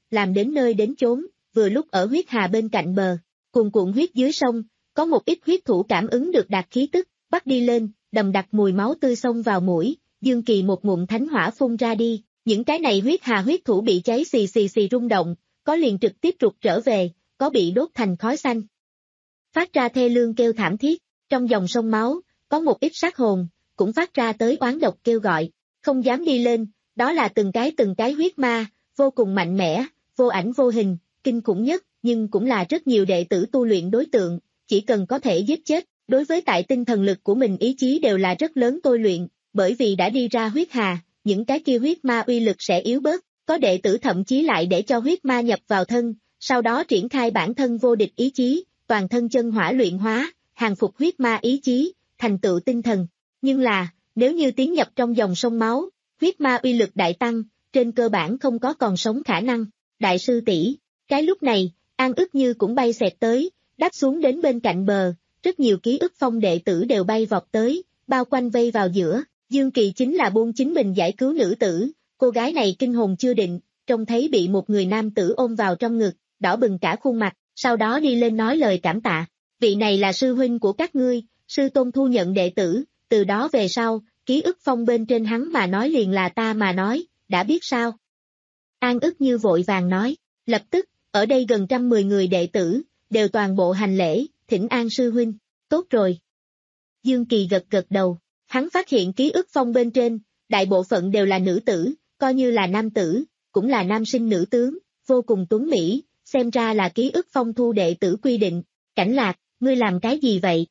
làm đến nơi đến chốn, vừa lúc ở huyết hà bên cạnh bờ, cuồn cuộn huyết dưới sông, có một ít huyết thủ cảm ứng được đạt khí tức, bắt đi lên, đầm đặc mùi máu tươi xông vào mũi, Dương Kỳ một ngụm thánh hỏa phun ra đi, những cái này huyết hà huyết thủ bị cháy xì xì xì rung động, có liền trực tiếp rụt trở về, có bị đốt thành khói xanh. Phát ra thê lương kêu thảm thiết, trong dòng sông máu, có một ít sát hồn, cũng phát ra tới oán độc kêu gọi, không dám đi lên, đó là từng cái từng cái huyết ma, vô cùng mạnh mẽ, vô ảnh vô hình, kinh khủng nhất, nhưng cũng là rất nhiều đệ tử tu luyện đối tượng, chỉ cần có thể giết chết, đối với tại tinh thần lực của mình ý chí đều là rất lớn tôi luyện, bởi vì đã đi ra huyết hà, những cái kia huyết ma uy lực sẽ yếu bớt, có đệ tử thậm chí lại để cho huyết ma nhập vào thân, sau đó triển khai bản thân vô địch ý chí, toàn thân chân hỏa luyện hóa, hàng phục huyết ma ý chí, thành tựu tinh thần. Nhưng là, nếu như tiến nhập trong dòng sông máu, huyết ma uy lực đại tăng, trên cơ bản không có còn sống khả năng. Đại sư tỷ, cái lúc này, An ức như cũng bay xẹt tới, đáp xuống đến bên cạnh bờ, rất nhiều ký ức phong đệ tử đều bay vọt tới, bao quanh vây vào giữa, Dương Kỳ chính là buông chính mình giải cứu nữ tử, cô gái này kinh hồn chưa định, trông thấy bị một người nam tử ôm vào trong ngực, đỏ bừng cả khuôn mặt, sau đó đi lên nói lời cảm tạ, vị này là sư huynh của các ngươi, sư tôn thu nhận đệ tử, từ đó về sau, ký ức phong bên trên hắn mà nói liền là ta mà nói, đã biết sao? An ức như vội vàng nói, lập tức, ở đây gần trăm mười người đệ tử, đều toàn bộ hành lễ, thỉnh an sư huynh, tốt rồi. Dương Kỳ gật gật đầu, hắn phát hiện ký ức phong bên trên, đại bộ phận đều là nữ tử, coi như là nam tử, cũng là nam sinh nữ tướng, vô cùng tuấn mỹ, xem ra là ký ức phong thu đệ tử quy định, Cảnh Lạc, ngươi làm cái gì vậy?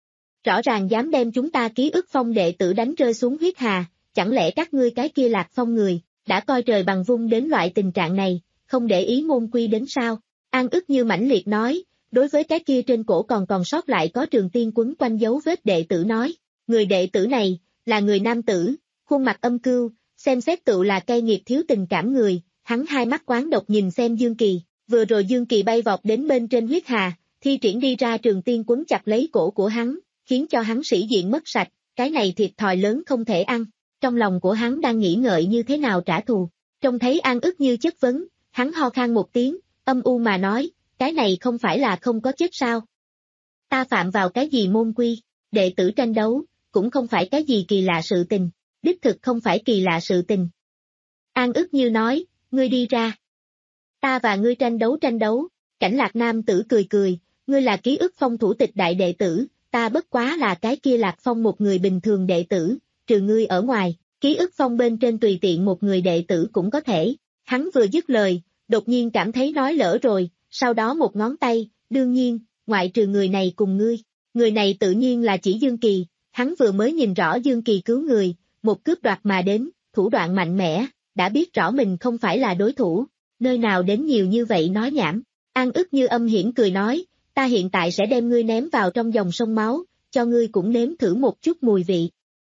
Rõ ràng dám đem chúng ta ký ức phong đệ tử đánh rơi xuống huyết hà, chẳng lẽ các ngươi cái kia Lạc Phong người, đã coi trời bằng vung đến loại tình trạng này, không để ý môn quy đến sao? An ức như mãnh liệt nói, đối với cái kia trên cổ còn còn sót lại có trường tiên quấn quanh dấu vết đệ tử nói, người đệ tử này, là người nam tử, khuôn mặt âm cưu, xem xét tựu là cay nghiệt thiếu tình cảm người, hắn hai mắt quán độc nhìn xem Dương Kỳ, vừa rồi Dương Kỳ bay vọt đến bên trên huyết hà, thi triển đi ra trường tiên quấn chặt lấy cổ của hắn, khiến cho hắn sĩ diện mất sạch, cái này thiệt thòi lớn không thể ăn, trong lòng của hắn đang nghĩ ngợi như thế nào trả thù, trông thấy An ức như chất vấn, hắn ho khan một tiếng, âm u mà nói, cái này không phải là không có chết sao? Ta phạm vào cái gì môn quy, đệ tử tranh đấu, cũng không phải cái gì kỳ lạ sự tình, đích thực không phải kỳ lạ sự tình. An ức như nói, ngươi đi ra. Ta và ngươi tranh đấu tranh đấu, Cảnh Lạc nam tử cười cười, ngươi là ký ức phong thủ tịch đại đệ tử, ta bất quá là cái kia Lạc Phong một người bình thường đệ tử, trừ ngươi ở ngoài, ký ức phong bên trên tùy tiện một người đệ tử cũng có thể. Hắn vừa dứt lời, đột nhiên cảm thấy nói lỡ rồi, sau đó một ngón tay, đương nhiên, ngoại trừ người này cùng ngươi, người này tự nhiên là chỉ Dương Kỳ, hắn vừa mới nhìn rõ Dương Kỳ cứu người, một cướp đoạt mà đến, thủ đoạn mạnh mẽ, đã biết rõ mình không phải là đối thủ, nơi nào đến nhiều như vậy nói nhảm. An ức như âm hiểm cười nói, ta hiện tại sẽ đem ngươi ném vào trong dòng sông máu, cho ngươi cũng nếm thử một chút mùi vị.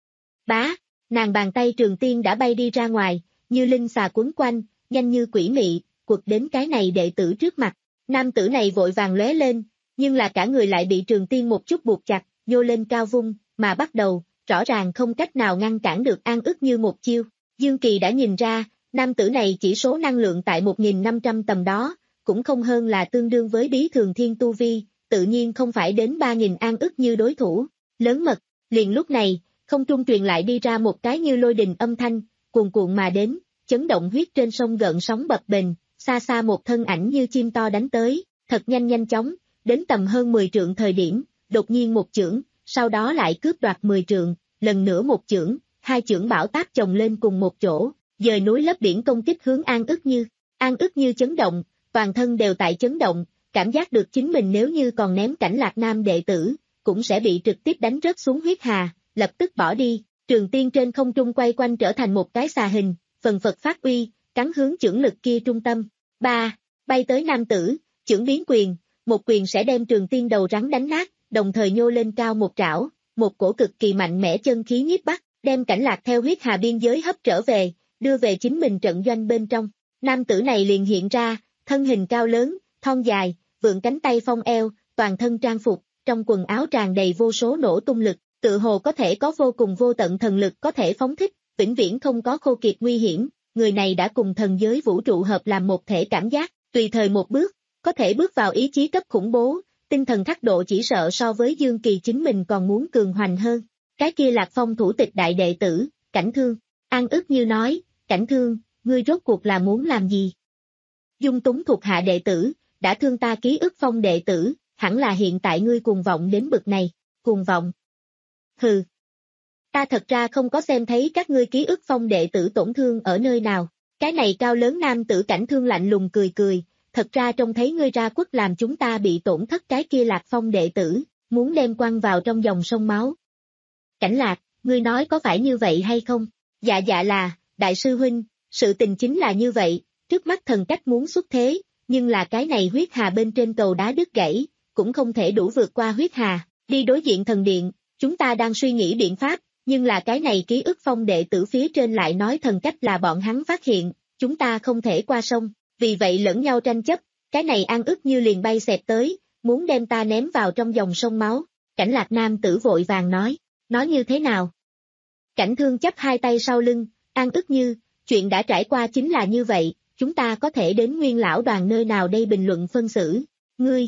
Bá, nàng bàn tay trường tiên đã bay đi ra ngoài, như linh xà quấn quanh, nhanh như quỷ mị, quật đến cái này đệ tử trước mặt. Nam tử này vội vàng lóe lên, nhưng là cả người lại bị trường tiên một chút buộc chặt, nhô lên cao vung, mà bắt đầu, rõ ràng không cách nào ngăn cản được An ức như một chiêu. Dương Kỳ đã nhìn ra, nam tử này chỉ số năng lượng tại một nghìn năm trăm tầm đó, cũng không hơn là tương đương với bí thường thiên tu vi, tự nhiên không phải đến ba nghìn An ức như đối thủ. Lớn mật, liền lúc này, không trung truyền lại đi ra một cái như lôi đình âm thanh, cuồn cuộn mà đến, chấn động huyết trên sông gợn sóng bập bềnh, xa xa một thân ảnh như chim to đánh tới, thật nhanh nhanh chóng, đến tầm hơn mười trượng thời điểm, đột nhiên một chưởng, sau đó lại cướp đoạt mười trượng, lần nữa một chưởng, hai chưởng bão táp chồng lên cùng một chỗ, dời núi lấp biển công kích hướng An ức như. An ức như chấn động, toàn thân đều tại chấn động, cảm giác được chính mình nếu như còn ném Cảnh Lạc nam đệ tử, cũng sẽ bị trực tiếp đánh rớt xuống huyết hà, lập tức bỏ đi, trường tiên trên không trung quay quanh trở thành một cái xà hình, phần phật phát uy, cắn hướng chưởng lực kia trung tâm. Ba, bay tới nam tử, chưởng biến quyền, một quyền sẽ đem trường tiên đầu rắn đánh nát, đồng thời nhô lên cao một trảo, một cổ cực kỳ mạnh mẽ chân khí nhiếp bắt, đem Cảnh Lạc theo huyết hà biên giới hấp trở về, đưa về chính mình trận doanh bên trong. Nam tử này liền hiện ra, thân hình cao lớn, thon dài, vượn cánh tay phong eo, toàn thân trang phục, trong quần áo tràn đầy vô số nổ tung lực, tự hồ có thể có vô cùng vô tận thần lực có thể phóng thích, vĩnh viễn không có khô kiệt nguy hiểm, người này đã cùng thần giới vũ trụ hợp làm một thể cảm giác, tùy thời một bước, có thể bước vào ý chí cấp khủng bố, tinh thần khắc độ chỉ sợ so với Dương Kỳ chính mình còn muốn cường hoành hơn. Cái kia Lạc Phong thủ tịch đại đệ tử, Cảnh Thương, An ức như nói, Cảnh Thương, ngươi rốt cuộc là muốn làm gì? Dung túng thuộc hạ đệ tử, đã thương ta ký ức phong đệ tử, hẳn là hiện tại ngươi cuồng vọng đến bực này, cuồng vọng. Hừ. Ta thật ra không có xem thấy các ngươi ký ức phong đệ tử tổn thương ở nơi nào, cái này cao lớn nam tử Cảnh Thương lạnh lùng cười cười, thật ra trông thấy ngươi ra quất làm chúng ta bị tổn thất cái kia Lạc Phong đệ tử, muốn đem quăng vào trong dòng sông máu. Cảnh Lạc, ngươi nói có phải như vậy hay không? Dạ dạ là, đại sư huynh, sự tình chính là như vậy, trước mắt thần cách muốn xuất thế, nhưng là cái này huyết hà bên trên cầu đá đứt gãy, cũng không thể đủ vượt qua huyết hà, đi đối diện thần điện, chúng ta đang suy nghĩ biện pháp, nhưng là cái này ký ức phong đệ tử phía trên lại nói thần cách là bọn hắn phát hiện, chúng ta không thể qua sông, vì vậy lẫn nhau tranh chấp, cái này An ức như liền bay xẹt tới, muốn đem ta ném vào trong dòng sông máu. Cảnh Lạc nam tử vội vàng nói, nói như thế nào? Cảnh Thương chắp hai tay sau lưng, An ức như, chuyện đã trải qua chính là như vậy, chúng ta có thể đến Nguyên lão đoàn nơi nào đây bình luận phân xử, ngươi.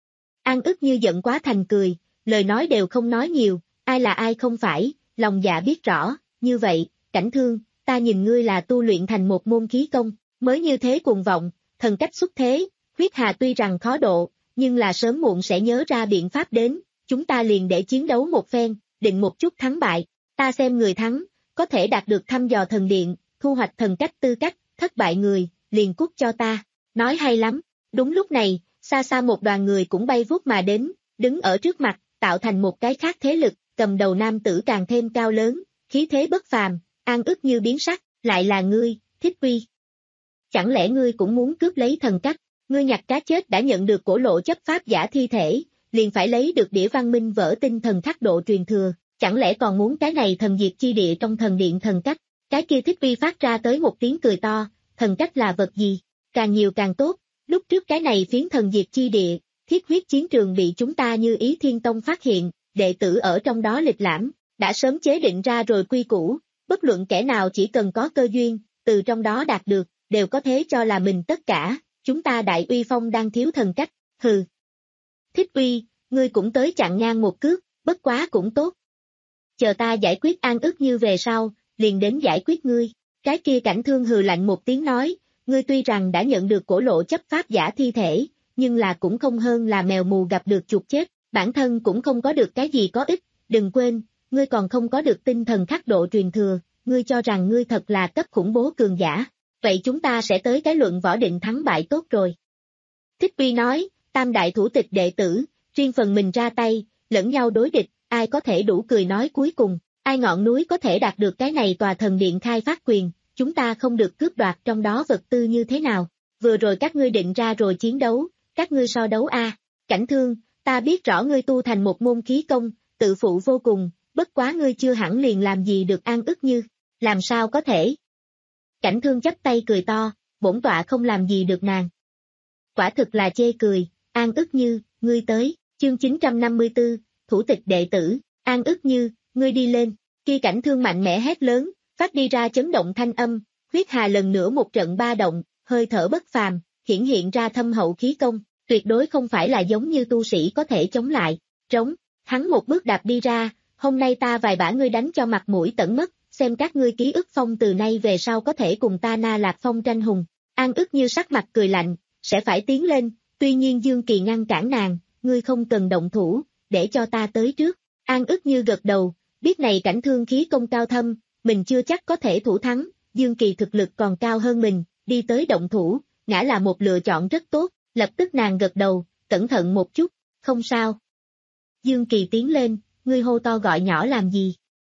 An ức như giận quá thành cười, lời nói đều không nói nhiều, ai là ai không phải, lòng dạ biết rõ, như vậy, Cảnh Thương, ta nhìn ngươi là tu luyện thành một môn khí công, mới như thế cuồng vọng, thần cách xuất thế, huyết hà tuy rằng khó độ, nhưng là sớm muộn sẽ nhớ ra biện pháp đến, chúng ta liền để chiến đấu một phen, định một chút thắng bại, ta xem người thắng, có thể đạt được thăm dò thần điện, thu hoạch thần cách tư cách, thất bại người, liền cút cho ta, nói hay lắm, đúng lúc này, xa xa một đoàn người cũng bay vút mà đến, đứng ở trước mặt, tạo thành một cái khác thế lực, cầm đầu nam tử càng thêm cao lớn, khí thế bất phàm, An ức như biến sắc, lại là ngươi, Thích Uy. Chẳng lẽ ngươi cũng muốn cướp lấy thần cách, ngươi nhặt cá chết đã nhận được cổ lộ chấp pháp giả thi thể, liền phải lấy được đĩa văn minh vỡ tinh thần khắc độ truyền thừa, chẳng lẽ còn muốn cái này thần diệt chi địa trong thần điện thần cách, cái kia Thích Uy phát ra tới một tiếng cười to, thần cách là vật gì, càng nhiều càng tốt, lúc trước cái này phiến thần diệt chi địa, thiết huyết chiến trường bị chúng ta như ý thiên tông phát hiện, đệ tử ở trong đó lịch lãm, đã sớm chế định ra rồi quy củ, bất luận kẻ nào chỉ cần có cơ duyên, từ trong đó đạt được, đều có thế cho là mình tất cả, chúng ta Đại Uy Phong đang thiếu thần cách, hừ. Thích Uy, ngươi cũng tới chặn ngang một cước, bất quá cũng tốt. Chờ ta giải quyết An ức như về sau, liền đến giải quyết ngươi. Cái kia Cảnh Thương hừ lạnh một tiếng nói, ngươi tuy rằng đã nhận được cổ lộ chấp pháp giả thi thể, nhưng là cũng không hơn là mèo mù gặp được chuột chết, bản thân cũng không có được cái gì có ích, đừng quên, ngươi còn không có được tinh thần khắc độ truyền thừa, ngươi cho rằng ngươi thật là cấp khủng bố cường giả, vậy chúng ta sẽ tới cái luận võ định thắng bại tốt rồi. Thích Uy nói, tam đại thủ tịch đệ tử, riêng phần mình ra tay, lẫn nhau đối địch, ai có thể đủ cười nói cuối cùng, ai ngọn núi có thể đạt được cái này tòa thần điện khai phát quyền, chúng ta không được cướp đoạt trong đó vật tư như thế nào, vừa rồi các ngươi định ra rồi chiến đấu, các ngươi so đấu a. Cảnh Thương, ta biết rõ ngươi tu thành một môn khí công, tự phụ vô cùng, bất quá ngươi chưa hẳn liền làm gì được An ức như, làm sao có thể. Cảnh Thương chắp tay cười to, bổn tọa không làm gì được nàng. Quả thực là chê cười, An ức như, ngươi tới, chương chín trăm năm mươi tư, thủ tịch đệ tử, An ức như, ngươi đi lên, khi Cảnh Thương mạnh mẽ hét lớn, phát đi ra chấn động thanh âm, huyết hà lần nữa một trận ba động, hơi thở bất phàm, hiển hiện ra thâm hậu khí công, tuyệt đối không phải là giống như tu sĩ có thể chống lại, trống, hắn một bước đạp đi ra, hôm nay ta vài bả ngươi đánh cho mặt mũi tẩn mất, xem các ngươi ký ức phong từ nay về sau có thể cùng ta Na Lạc Phong tranh hùng. An ức như sắc mặt cười lạnh, sẽ phải tiến lên, tuy nhiên Dương Kỳ ngăn cản nàng, ngươi không cần động thủ, để cho ta tới trước. An ức như gật đầu, biết này Cảnh Thương khí công cao thâm, mình chưa chắc có thể thủ thắng, Dương Kỳ thực lực còn cao hơn mình, đi tới động thủ, ngã là một lựa chọn rất tốt, lập tức nàng gật đầu, cẩn thận một chút, không sao. Dương Kỳ tiến lên, ngươi hô to gọi nhỏ làm gì?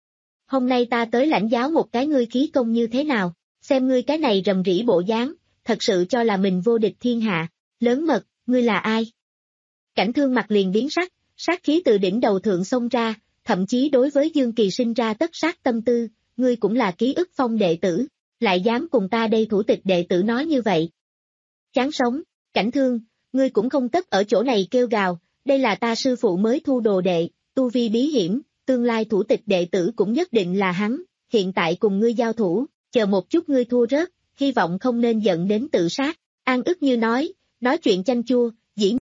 Hôm nay ta tới lãnh giáo một cái ngươi khí công như thế nào, xem ngươi cái này rầm rĩ bộ dáng, thật sự cho là mình vô địch thiên hạ, lớn mật, ngươi là ai? Cảnh Thương mặt liền biến sắc, sát khí từ đỉnh đầu thượng xông ra, thậm chí đối với Dương Kỳ sinh ra tất sát tâm tư, ngươi cũng là ký ức phong đệ tử, lại dám cùng ta đây thủ tịch đệ tử nói như vậy. Chán sống, Cảnh Thương, ngươi cũng không tất ở chỗ này kêu gào, đây là ta sư phụ mới thu đồ đệ, tu vi bí hiểm, tương lai thủ tịch đệ tử cũng nhất định là hắn, hiện tại cùng ngươi giao thủ, chờ một chút ngươi thua rớt, hy vọng không nên giận đến tự sát. An ức như nói, nói chuyện chanh chua, dĩ.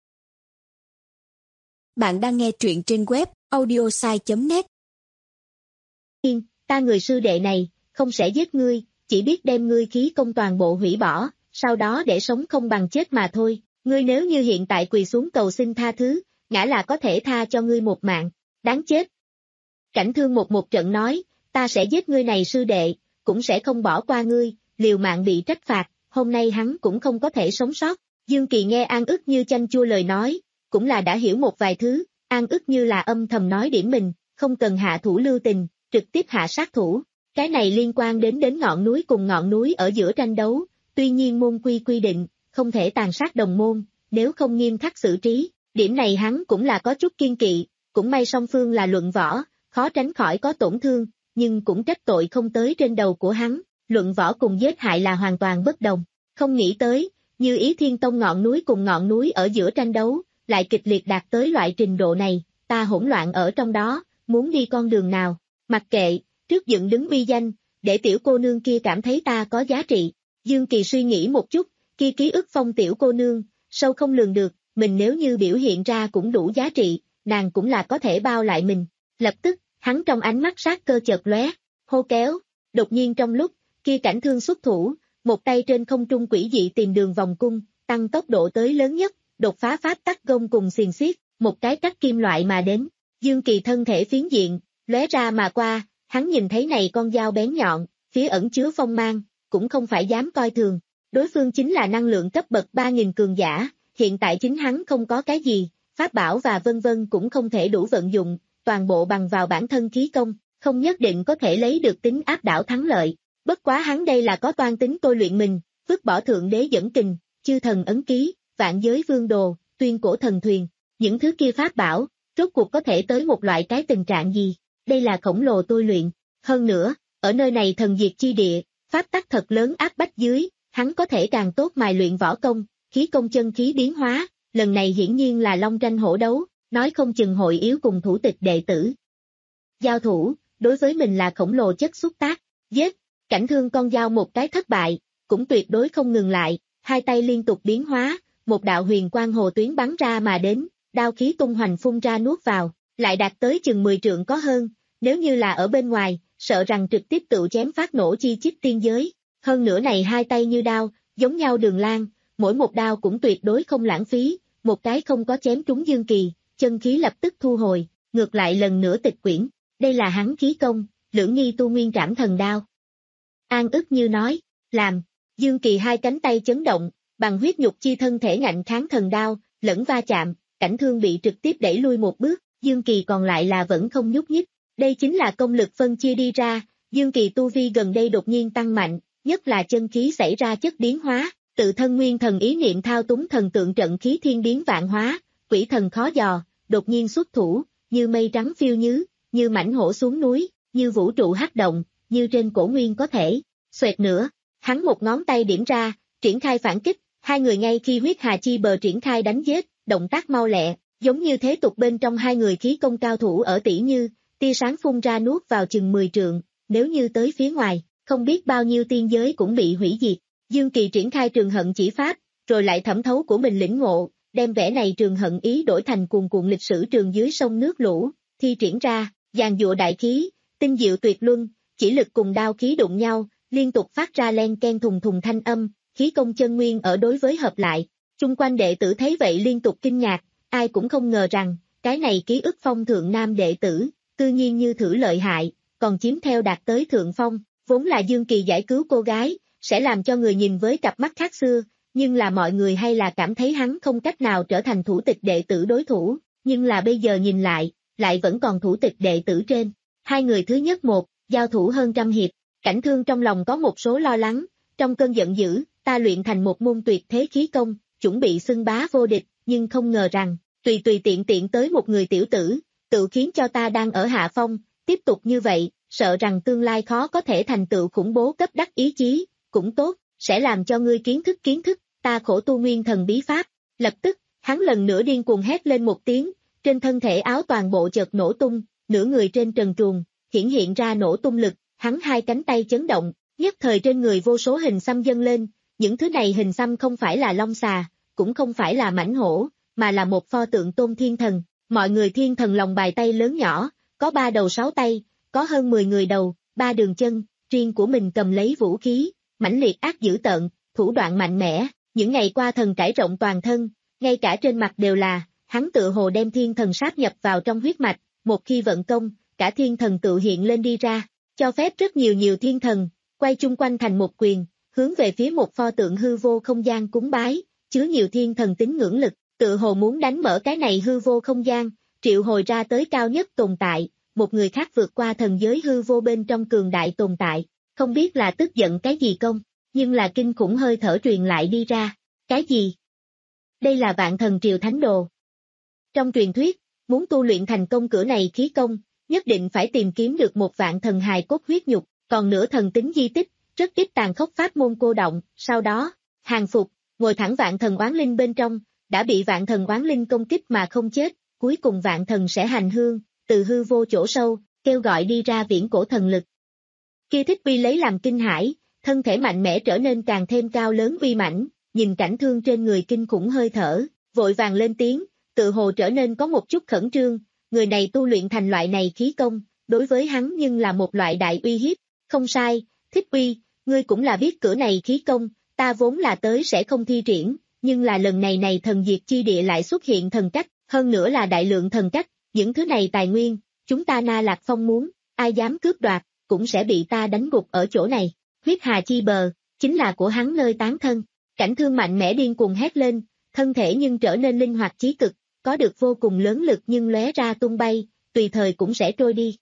Bạn đang nghe truyện trên web audiosai chấm net. Ta người sư đệ này, không sẽ giết ngươi, chỉ biết đem ngươi khí công toàn bộ hủy bỏ, sau đó để sống không bằng chết mà thôi. Ngươi nếu như hiện tại quỳ xuống cầu xin tha thứ, ngã là có thể tha cho ngươi một mạng. Đáng chết. Cảnh Thương một một trận nói, ta sẽ giết ngươi này sư đệ, cũng sẽ không bỏ qua ngươi, liều mạng bị trách phạt, hôm nay hắn cũng không có thể sống sót. Dương Kỳ nghe An ức như chanh chua lời nói, cũng là đã hiểu một vài thứ, An ức như là âm thầm nói điểm mình, không cần hạ thủ lưu tình, trực tiếp hạ sát thủ. Cái này liên quan đến đến ngọn núi cùng ngọn núi ở giữa tranh đấu, tuy nhiên môn quy quy định, không thể tàn sát đồng môn, nếu không nghiêm khắc xử trí, điểm này hắn cũng là có chút kiên kỵ, cũng may song phương là luận võ, khó tránh khỏi có tổn thương, nhưng cũng trách tội không tới trên đầu của hắn, luận võ cùng giết hại là hoàn toàn bất đồng. Không nghĩ tới, như Ý Thiên Tông ngọn núi cùng ngọn núi ở giữa tranh đấu, lại kịch liệt đạt tới loại trình độ này, ta hỗn loạn ở trong đó, muốn đi con đường nào, mặc kệ, trước dựng đứng uy danh, để tiểu cô nương kia cảm thấy ta có giá trị. Dương Kỳ suy nghĩ một chút, kia ký ức phong tiểu cô nương, sâu không lường được, mình nếu như biểu hiện ra cũng đủ giá trị, nàng cũng là có thể bao lại mình. Lập tức, hắn trong ánh mắt sát cơ chợt lóe, hô kéo, đột nhiên trong lúc, kia Cảnh Thương xuất thủ, một tay trên không trung quỷ dị tìm đường vòng cung, tăng tốc độ tới lớn nhất, đột phá pháp tắc gông cùng xiềng xiết, một cái cắt kim loại mà đến. Dương Kỳ thân thể phiến diện, lóe ra mà qua, hắn nhìn thấy này con dao bén nhọn, phía ẩn chứa phong mang, cũng không phải dám coi thường. Đối phương chính là năng lượng cấp bậc ba nghìn cường giả, hiện tại chính hắn không có cái gì, pháp bảo và vân vân cũng không thể đủ vận dụng, toàn bộ bằng vào bản thân khí công, không nhất định có thể lấy được tính áp đảo thắng lợi. Bất quá hắn đây là có toan tính tôi luyện mình, vứt bỏ thượng đế dẫn kình, chư thần ấn ký, vạn giới vương đồ, tuyên cổ thần thuyền, những thứ kia pháp bảo, rốt cuộc có thể tới một loại cái tình trạng gì, đây là khổng lồ tôi luyện. Hơn nữa, ở nơi này thần diệt chi địa, pháp tắc thật lớn áp bách dưới, hắn có thể càng tốt mài luyện võ công, khí công chân khí biến hóa, lần này hiển nhiên là long tranh hổ đấu, nói không chừng hội yếu cùng thủ tịch đệ tử. Giao thủ, đối với mình là khổng lồ chất xúc tác, giết, Cảnh Thương con dao một cái thất bại, cũng tuyệt đối không ngừng lại, hai tay liên tục biến hóa, một đạo huyền quang hồ tuyến bắn ra mà đến, đao khí tung hoành phun ra nuốt vào, lại đạt tới chừng mười trượng có hơn, nếu như là ở bên ngoài, sợ rằng trực tiếp tự chém phát nổ chi chít tiên giới. Hơn nữa này hai tay như đao, giống nhau đường lan, mỗi một đao cũng tuyệt đối không lãng phí, một cái không có chém trúng Dương Kỳ, chân khí lập tức thu hồi, ngược lại lần nữa tịch quyển, đây là hắn khí công, lưỡng nghi tu nguyên trảm thần đao. An ức như nói, làm, Dương Kỳ hai cánh tay chấn động, bằng huyết nhục chi thân thể ngạnh kháng thần đao, lẫn va chạm, Cảnh Thương bị trực tiếp đẩy lui một bước, Dương Kỳ còn lại là vẫn không nhúc nhích, đây chính là công lực phân chia đi ra, Dương Kỳ tu vi gần đây đột nhiên tăng mạnh, nhất là chân khí xảy ra chất biến hóa, tự thân nguyên thần ý niệm thao túng thần tượng trận khí thiên biến vạn hóa, quỷ thần khó dò, đột nhiên xuất thủ, như mây trắng phiêu nhứ, như mãnh hổ xuống núi, như vũ trụ hắc động, như trên cổ nguyên có thể, xoẹt nữa, hắn một ngón tay điểm ra, triển khai phản kích, hai người ngay khi huyết hà chi bờ triển khai đánh giết, động tác mau lẹ, giống như thế tục bên trong hai người khí công cao thủ ở tỷ như, tia sáng phun ra nuốt vào chừng mười trượng, nếu như tới phía ngoài, không biết bao nhiêu tiên giới cũng bị hủy diệt. Dương Kỳ triển khai trường hận chỉ pháp, rồi lại thẩm thấu của mình lĩnh ngộ, đem vẻ này trường hận ý đổi thành cuồn cuộn lịch sử trường dưới sông nước lũ, thi triển ra, dàn dụa đại khí, tinh diệu tuyệt luân, chỉ lực cùng đao khí đụng nhau, liên tục phát ra len ken thùng thùng thanh âm, khí công chân nguyên ở đối với hợp lại. Chung quanh đệ tử thấy vậy liên tục kinh ngạc, ai cũng không ngờ rằng, cái này ký ức phong thượng nam đệ tử, tự nhiên như thử lợi hại, còn chiếm theo đạt tới thượng phong, vốn là Dương Kỳ giải cứu cô gái, sẽ làm cho người nhìn với cặp mắt khác xưa, nhưng là mọi người hay là cảm thấy hắn không cách nào trở thành thủ tịch đệ tử đối thủ, nhưng là bây giờ nhìn lại, lại vẫn còn thủ tịch đệ tử trên. Hai người thứ nhất một, giao thủ hơn trăm hiệp, Cảnh Thương trong lòng có một số lo lắng, trong cơn giận dữ, ta luyện thành một môn tuyệt thế khí công, chuẩn bị xưng bá vô địch, nhưng không ngờ rằng, tùy tùy tiện tiện tới một người tiểu tử, tự khiến cho ta đang ở hạ phong, tiếp tục như vậy, sợ rằng tương lai khó có thể thành tựu khủng bố cấp đắc ý chí, cũng tốt, sẽ làm cho ngươi kiến thức kiến thức, ta khổ tu nguyên thần bí pháp. Lập tức, hắn lần nữa điên cuồng hét lên một tiếng, trên thân thể áo toàn bộ chợt nổ tung, nửa người trên trần truồng, hiển hiện ra nổ tung lực, hắn hai cánh tay chấn động, Nhất thời trên người vô số hình xăm dâng lên, những thứ này hình xăm không phải là long xà, cũng không phải là mãnh hổ, mà là một pho tượng tôn thiên thần. Mọi người thiên thần lòng bài tay lớn nhỏ, có ba đầu sáu tay, có hơn mười người đầu, ba đường chân, riêng của mình cầm lấy vũ khí, mãnh liệt ác dữ tợn, thủ đoạn mạnh mẽ. Những ngày qua thần trải rộng toàn thân, ngay cả trên mặt đều là, hắn tự hồ đem thiên thần sáp nhập vào trong huyết mạch, một khi vận công, cả thiên thần tự hiện lên đi ra, cho phép rất nhiều nhiều thiên thần, quay chung quanh thành một quyền, hướng về phía một pho tượng hư vô không gian cúng bái, chứa nhiều thiên thần tín ngưỡng lực, tự hồ muốn đánh mở cái này hư vô không gian, triệu hồi ra tới cao nhất tồn tại, một người khác vượt qua thần giới hư vô bên trong cường đại tồn tại, không biết là tức giận cái gì công, nhưng là kinh khủng hơi thở truyền lại đi ra, cái gì? Đây là vạn thần triều thánh đồ. Trong truyền thuyết, muốn tu luyện thành công cửa này khí công, nhất định phải tìm kiếm được một vạn thần hài cốt huyết nhục, còn nửa thần tính di tích, rất ít tàn khốc pháp môn cô động, sau đó, hàng phục, ngồi thẳng vạn thần oán linh bên trong, đã bị vạn thần oán linh công kích mà không chết, cuối cùng vạn thần sẽ hành hương, từ hư vô chỗ sâu, kêu gọi đi ra viễn cổ thần lực. Kia Thích Uy lấy làm kinh hãi, thân thể mạnh mẽ trở nên càng thêm cao lớn uy mãnh, nhìn cảnh thương trên người kinh khủng hơi thở, vội vàng lên tiếng, tự hồ trở nên có một chút khẩn trương, người này tu luyện thành loại này khí công, đối với hắn nhưng là một loại đại uy hiếp, không sai, Thích Uy, ngươi cũng là biết cửa này khí công, ta vốn là tới sẽ không thi triển, nhưng là lần này này thần diệt chi địa lại xuất hiện thần cách, hơn nữa là đại lượng thần cách, những thứ này tài nguyên, chúng ta Na Lạc Phong muốn, ai dám cướp đoạt, cũng sẽ bị ta đánh gục ở chỗ này, huyết hà chi bờ, chính là của hắn nơi tán thân, cảnh thương mạnh mẽ điên cuồng hét lên, thân thể nhưng trở nên linh hoạt chí cực, có được vô cùng lớn lực nhưng lóe ra tung bay, tùy thời cũng sẽ trôi đi.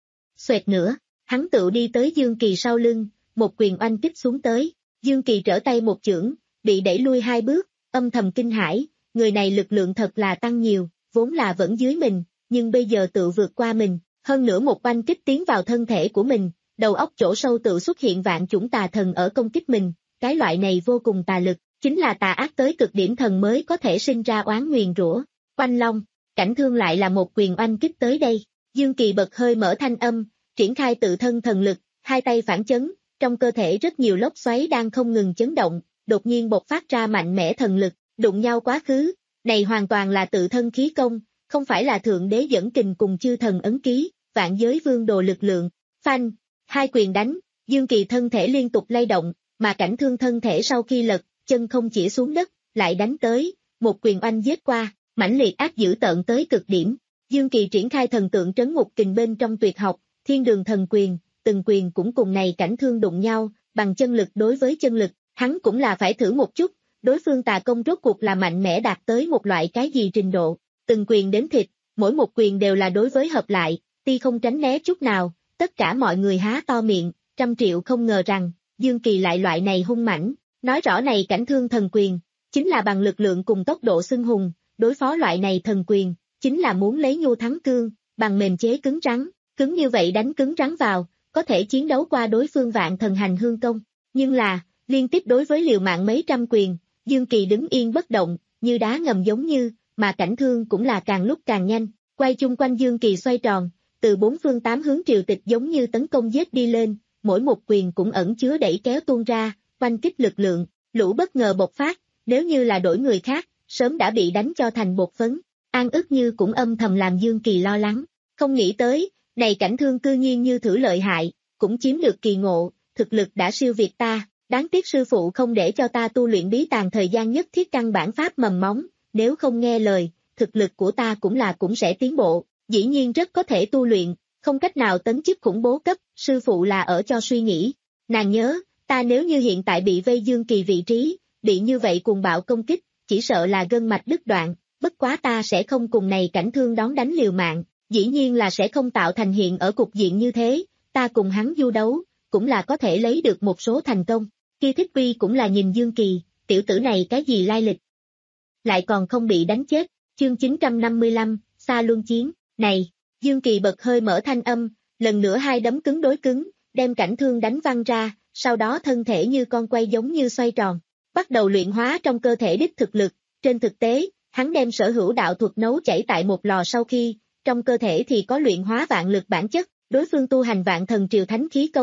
Xoẹt nữa, hắn tự đi tới Dương Kỳ sau lưng, một quyền oanh kích xuống tới, Dương Kỳ trở tay một chưởng, bị đẩy lui hai bước, âm thầm kinh hãi, người này lực lượng thật là tăng nhiều, vốn là vẫn dưới mình, nhưng bây giờ tự vượt qua mình, hơn nữa một oanh kích tiến vào thân thể của mình, đầu óc chỗ sâu tự xuất hiện vạn chủng tà thần ở công kích mình, cái loại này vô cùng tà lực, chính là tà ác tới cực điểm thần mới có thể sinh ra oán nguyền rủa. Oanh Long, cảnh thương lại là một quyền oanh kích tới đây, Dương Kỳ bật hơi mở thanh âm, triển khai tự thân thần lực, hai tay phản chấn, trong cơ thể rất nhiều lốc xoáy đang không ngừng chấn động, đột nhiên bộc phát ra mạnh mẽ thần lực, đụng nhau quá khứ, này hoàn toàn là tự thân khí công, không phải là thượng đế dẫn kình cùng chư thần ấn ký, vạn giới vương đồ lực lượng, phanh, hai quyền đánh, Dương Kỳ thân thể liên tục lay động, mà cảnh thương thân thể sau khi lật, chân không chỉ xuống đất, lại đánh tới, một quyền oanh giết qua, mãnh liệt ác dữ tợn tới cực điểm, Dương Kỳ triển khai thần tượng trấn ngục kình bên trong tuyệt học, thiên đường thần quyền, từng quyền cũng cùng này cảnh thương đụng nhau, bằng chân lực đối với chân lực, hắn cũng là phải thử một chút, đối phương tà công rốt cuộc là mạnh mẽ đạt tới một loại cái gì trình độ, từng quyền đến thịt, mỗi một quyền đều là đối với hợp lại, ti không tránh né chút nào, tất cả mọi người há to miệng, trăm triệu không ngờ rằng, Dương Kỳ lại loại này hung mãnh, nói rõ này cảnh thương thần quyền, chính là bằng lực lượng cùng tốc độ xưng hùng, đối phó loại này thần quyền, chính là muốn lấy nhu thắng cương, bằng mềm chế cứng rắn, cứng như vậy đánh cứng rắn vào, có thể chiến đấu qua đối phương vạn thần hành hương công, nhưng là, liên tiếp đối với liều mạng mấy trăm quyền, Dương Kỳ đứng yên bất động, như đá ngầm giống như, mà cảnh thương cũng là càng lúc càng nhanh, quay chung quanh Dương Kỳ xoay tròn, từ bốn phương tám hướng triều tịch giống như tấn công giết đi lên, mỗi một quyền cũng ẩn chứa đẩy kéo tuôn ra, quanh kích lực lượng, lũ bất ngờ bộc phát, nếu như là đổi người khác, sớm đã bị đánh cho thành bột phấn, An ức như cũng âm thầm làm Dương Kỳ lo lắng, không nghĩ tới, này cảnh thương cư nhiên như thử lợi hại, cũng chiếm được kỳ ngộ, thực lực đã siêu việt ta, đáng tiếc sư phụ không để cho ta tu luyện bí tàng thời gian nhất thiết căn bản pháp mầm móng, nếu không nghe lời, thực lực của ta cũng là cũng sẽ tiến bộ, dĩ nhiên rất có thể tu luyện, không cách nào tấn chức khủng bố cấp, sư phụ là ở cho suy nghĩ, nàng nhớ, ta nếu như hiện tại bị vây Dương Kỳ vị trí, bị như vậy cuồng bạo công kích, chỉ sợ là gân mạch đứt đoạn, bất quá ta sẽ không cùng này cảnh thương đón đánh liều mạng, dĩ nhiên là sẽ không tạo thành hiện ở cục diện như thế, ta cùng hắn du đấu, cũng là có thể lấy được một số thành công. Kia Thích Uy cũng là nhìn Dương Kỳ, tiểu tử này cái gì lai lịch, lại còn không bị đánh chết, chương chín trăm năm mươi lăm, xa luân chiến, này, Dương Kỳ bật hơi mở thanh âm, lần nữa hai đấm cứng đối cứng, đem cảnh thương đánh văng ra, sau đó thân thể như con quay giống như xoay tròn, bắt đầu luyện hóa trong cơ thể đích thực lực, trên thực tế, hắn đem sở hữu đạo thuật nấu chảy tại một lò sau khi, trong cơ thể thì có luyện hóa vạn lực bản chất, đối phương tu hành vạn thần triều thánh khí công,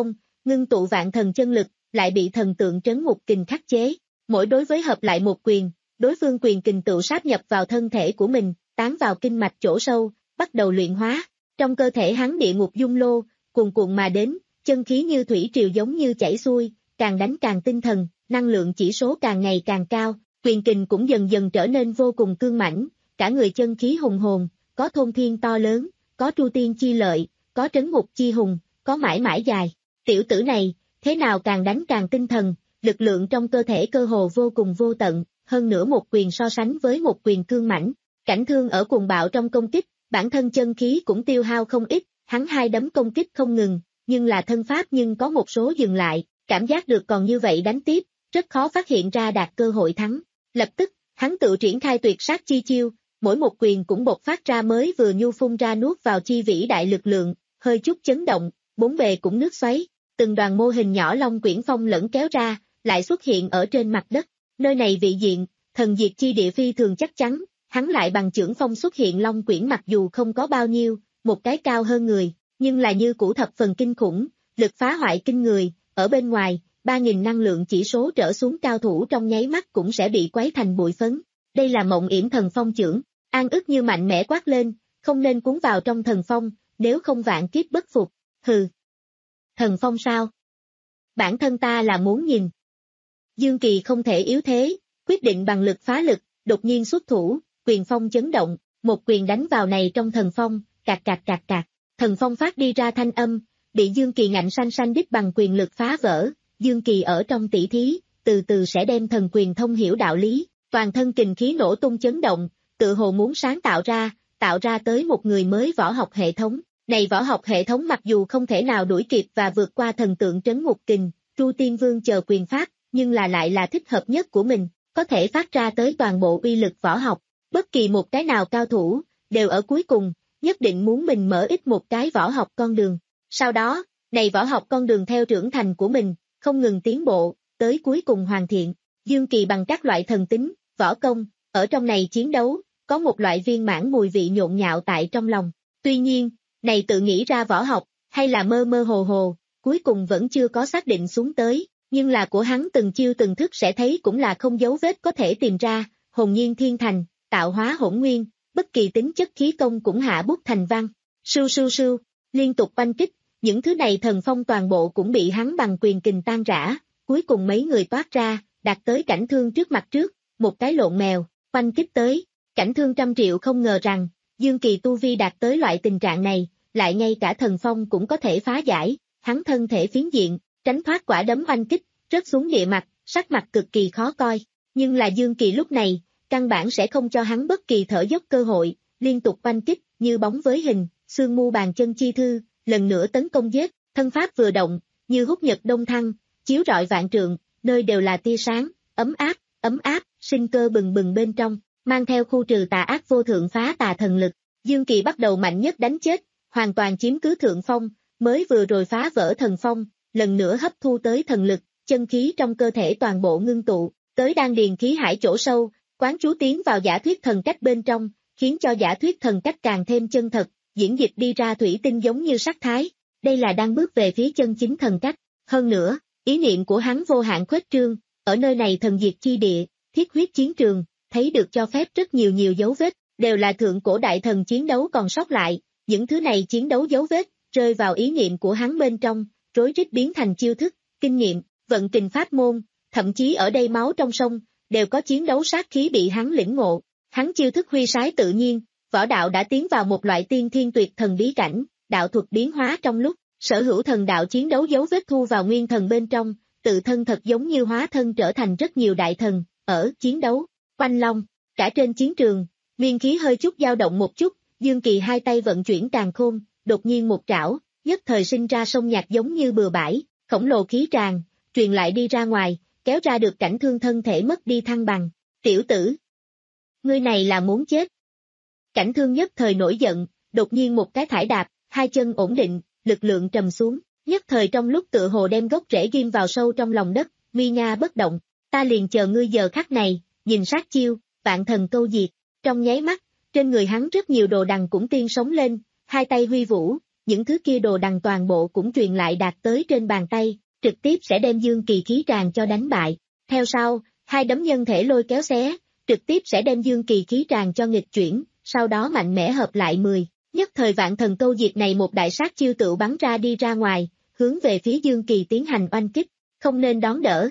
ngưng tụ vạn thần chân lực, lại bị thần tượng trấn ngục kình khắc chế. Mỗi đối với hợp lại một quyền, đối phương quyền kình tự sáp nhập vào thân thể của mình, tán vào kinh mạch chỗ sâu, bắt đầu luyện hóa. Trong cơ thể hắn địa ngục dung lô, cuồn cuộn mà đến, chân khí như thủy triều giống như chảy xuôi, càng đánh càng tinh thần, năng lượng chỉ số càng ngày càng cao, quyền kình cũng dần dần trở nên vô cùng cương mãnh, cả người chân khí hùng hồn, có thôn thiên to lớn, có tru tiên chi lợi, có trấn ngục chi hùng, có mãi mãi dài. Tiểu tử này, thế nào càng đánh càng tinh thần, lực lượng trong cơ thể cơ hồ vô cùng vô tận, hơn nữa một quyền so sánh với một quyền cương mãnh. Cảnh Thương ở cuồng bạo trong công kích, bản thân chân khí cũng tiêu hao không ít, hắn hai đấm công kích không ngừng, nhưng là thân pháp nhưng có một số dừng lại, cảm giác được còn như vậy đánh tiếp, rất khó phát hiện ra đạt cơ hội thắng. Lập tức, hắn tự triển khai tuyệt sát chi chiêu, mỗi một quyền cũng bộc phát ra mới vừa nhu phun ra nuốt vào chi vĩ đại lực lượng, hơi chút chấn động, bốn bề cũng nước xoáy, từng đoàn mô hình nhỏ long quyển phong lẫn kéo ra, lại xuất hiện ở trên mặt đất. Nơi này vị diện, thần diệt chi địa phi thường chắc chắn, hắn lại bằng chưởng phong xuất hiện long quyển mặc dù không có bao nhiêu, một cái cao hơn người, nhưng là như cũ thập phần kinh khủng, lực phá hoại kinh người, ở bên ngoài, ba nghìn năng lượng chỉ số trở xuống cao thủ trong nháy mắt cũng sẽ bị quấy thành bụi phấn. Đây là mộng yểm thần phong chưởng, An ức như mạnh mẽ quát lên, không nên cuốn vào trong thần phong, nếu không vạn kiếp bất phục, hừ. Thần phong sao? Bản thân ta là muốn nhìn. Dương Kỳ không thể yếu thế, quyết định bằng lực phá lực, đột nhiên xuất thủ, quyền phong chấn động, một quyền đánh vào này trong thần phong, cạc cạc cạc cạc, thần phong phát đi ra thanh âm, bị Dương Kỳ ngạnh sanh sanh đích bằng quyền lực phá vỡ, Dương Kỳ ở trong tỷ thí, từ từ sẽ đem thần quyền thông hiểu đạo lý, toàn thân kình khí nổ tung chấn động, tự hồ muốn sáng tạo ra, tạo ra tới một người mới võ học hệ thống. Này võ học hệ thống mặc dù không thể nào đuổi kịp và vượt qua thần tượng trấn ngục kình, Tru Tiên Vương chờ quyền pháp, nhưng là lại là thích hợp nhất của mình, có thể phát ra tới toàn bộ uy lực võ học. Bất kỳ một cái nào cao thủ, đều ở cuối cùng, nhất định muốn mình mở ít một cái võ học con đường. Sau đó, này võ học con đường theo trưởng thành của mình, không ngừng tiến bộ, tới cuối cùng hoàn thiện. Dương Kỳ bằng các loại thần tính, võ công, ở trong này chiến đấu, có một loại viên mãn mùi vị nhộn nhạo tại trong lòng. Tuy nhiên, này tự nghĩ ra võ học, hay là mơ mơ hồ hồ, cuối cùng vẫn chưa có xác định xuống tới, nhưng là của hắn từng chiêu từng thức sẽ thấy cũng là không dấu vết có thể tìm ra, hồn nhiên thiên thành, tạo hóa hỗn nguyên, bất kỳ tính chất khí công cũng hạ bút thành văn, sưu sưu sưu, liên tục oanh kích, những thứ này thần phong toàn bộ cũng bị hắn bằng quyền kình tan rã, cuối cùng mấy người toát ra, đạt tới Cảnh Thương trước mặt trước, một cái lộn mèo, oanh kích tới, Cảnh Thương trăm triệu không ngờ rằng, Dương Kỳ tu vi đạt tới loại tình trạng này, lại ngay cả thần phong cũng có thể phá giải, hắn thân thể phiến diện, tránh thoát quả đấm oanh kích, rớt xuống địa mặt, sắc mặt cực kỳ khó coi, nhưng là Dương Kỳ lúc này, căn bản sẽ không cho hắn bất kỳ thở dốc cơ hội, liên tục oanh kích, như bóng với hình, xương mu bàn chân chi thư, lần nữa tấn công giết, thân pháp vừa động, như hút nhật đông thăng, chiếu rọi vạn trượng, nơi đều là tia sáng, ấm áp, ấm áp, sinh cơ bừng bừng bên trong, mang theo khu trừ tà ác vô thượng phá tà thần lực. Dương Kỳ bắt đầu mạnh nhất đánh chết, hoàn toàn chiếm cứ thượng phong, mới vừa rồi phá vỡ thần phong, lần nữa hấp thu tới thần lực, chân khí trong cơ thể toàn bộ ngưng tụ, tới đan điền khí hải chỗ sâu, quán chú tiến vào giả thuyết thần cách bên trong, khiến cho giả thuyết thần cách càng thêm chân thật, diễn dịch đi ra thủy tinh giống như sắc thái. Đây là đang bước về phía chân chính thần cách. Hơn nữa, ý niệm của hắn vô hạn khuếch trương, ở nơi này thần diệt chi địa, thiết huyết chiến trường, thấy được cho phép rất nhiều nhiều dấu vết, đều là thượng cổ đại thần chiến đấu còn sót lại, những thứ này chiến đấu dấu vết, rơi vào ý niệm của hắn bên trong, rối rít biến thành chiêu thức, kinh nghiệm, vận kình pháp môn, thậm chí ở đây máu trong sông, đều có chiến đấu sát khí bị hắn lĩnh ngộ, hắn chiêu thức huy sái tự nhiên, võ đạo đã tiến vào một loại tiên thiên tuyệt thần bí cảnh, đạo thuật biến hóa trong lúc, sở hữu thần đạo chiến đấu dấu vết thu vào nguyên thần bên trong, tự thân thật giống như hóa thân trở thành rất nhiều đại thần, ở chiến đấu, quanh long, cả trên chiến trường, nguyên khí hơi chút dao động một chút, Dương Kỳ hai tay vận chuyển càn khôn, đột nhiên một trảo, nhất thời sinh ra sông nhạc giống như bừa bãi, khổng lồ khí tràn, truyền lại đi ra ngoài, kéo ra được Cảnh Thương thân thể mất đi thăng bằng. Tiểu tử, ngươi này là muốn chết. Cảnh Thương nhất thời nổi giận, đột nhiên một cái thải đạp, hai chân ổn định, lực lượng trầm xuống, nhất thời trong lúc tựa hồ đem gốc rễ ghim vào sâu trong lòng đất, nguy nga bất động, ta liền chờ ngươi giờ khắc này, nhìn sát chiêu, vạn thần câu diệt, trong nháy mắt, trên người hắn rất nhiều đồ đằng cũng tiên sống lên, hai tay huy vũ, những thứ kia đồ đằng toàn bộ cũng truyền lại đạt tới trên bàn tay, trực tiếp sẽ đem Dương Kỳ khí tràng cho đánh bại. Theo sau, hai đấm nhân thể lôi kéo xé, trực tiếp sẽ đem Dương Kỳ khí tràng cho nghịch chuyển, sau đó mạnh mẽ hợp lại mười. Nhất thời vạn thần câu diệt này một đại sát chiêu tựu bắn ra đi ra ngoài, hướng về phía Dương Kỳ tiến hành oanh kích, không nên đón đỡ.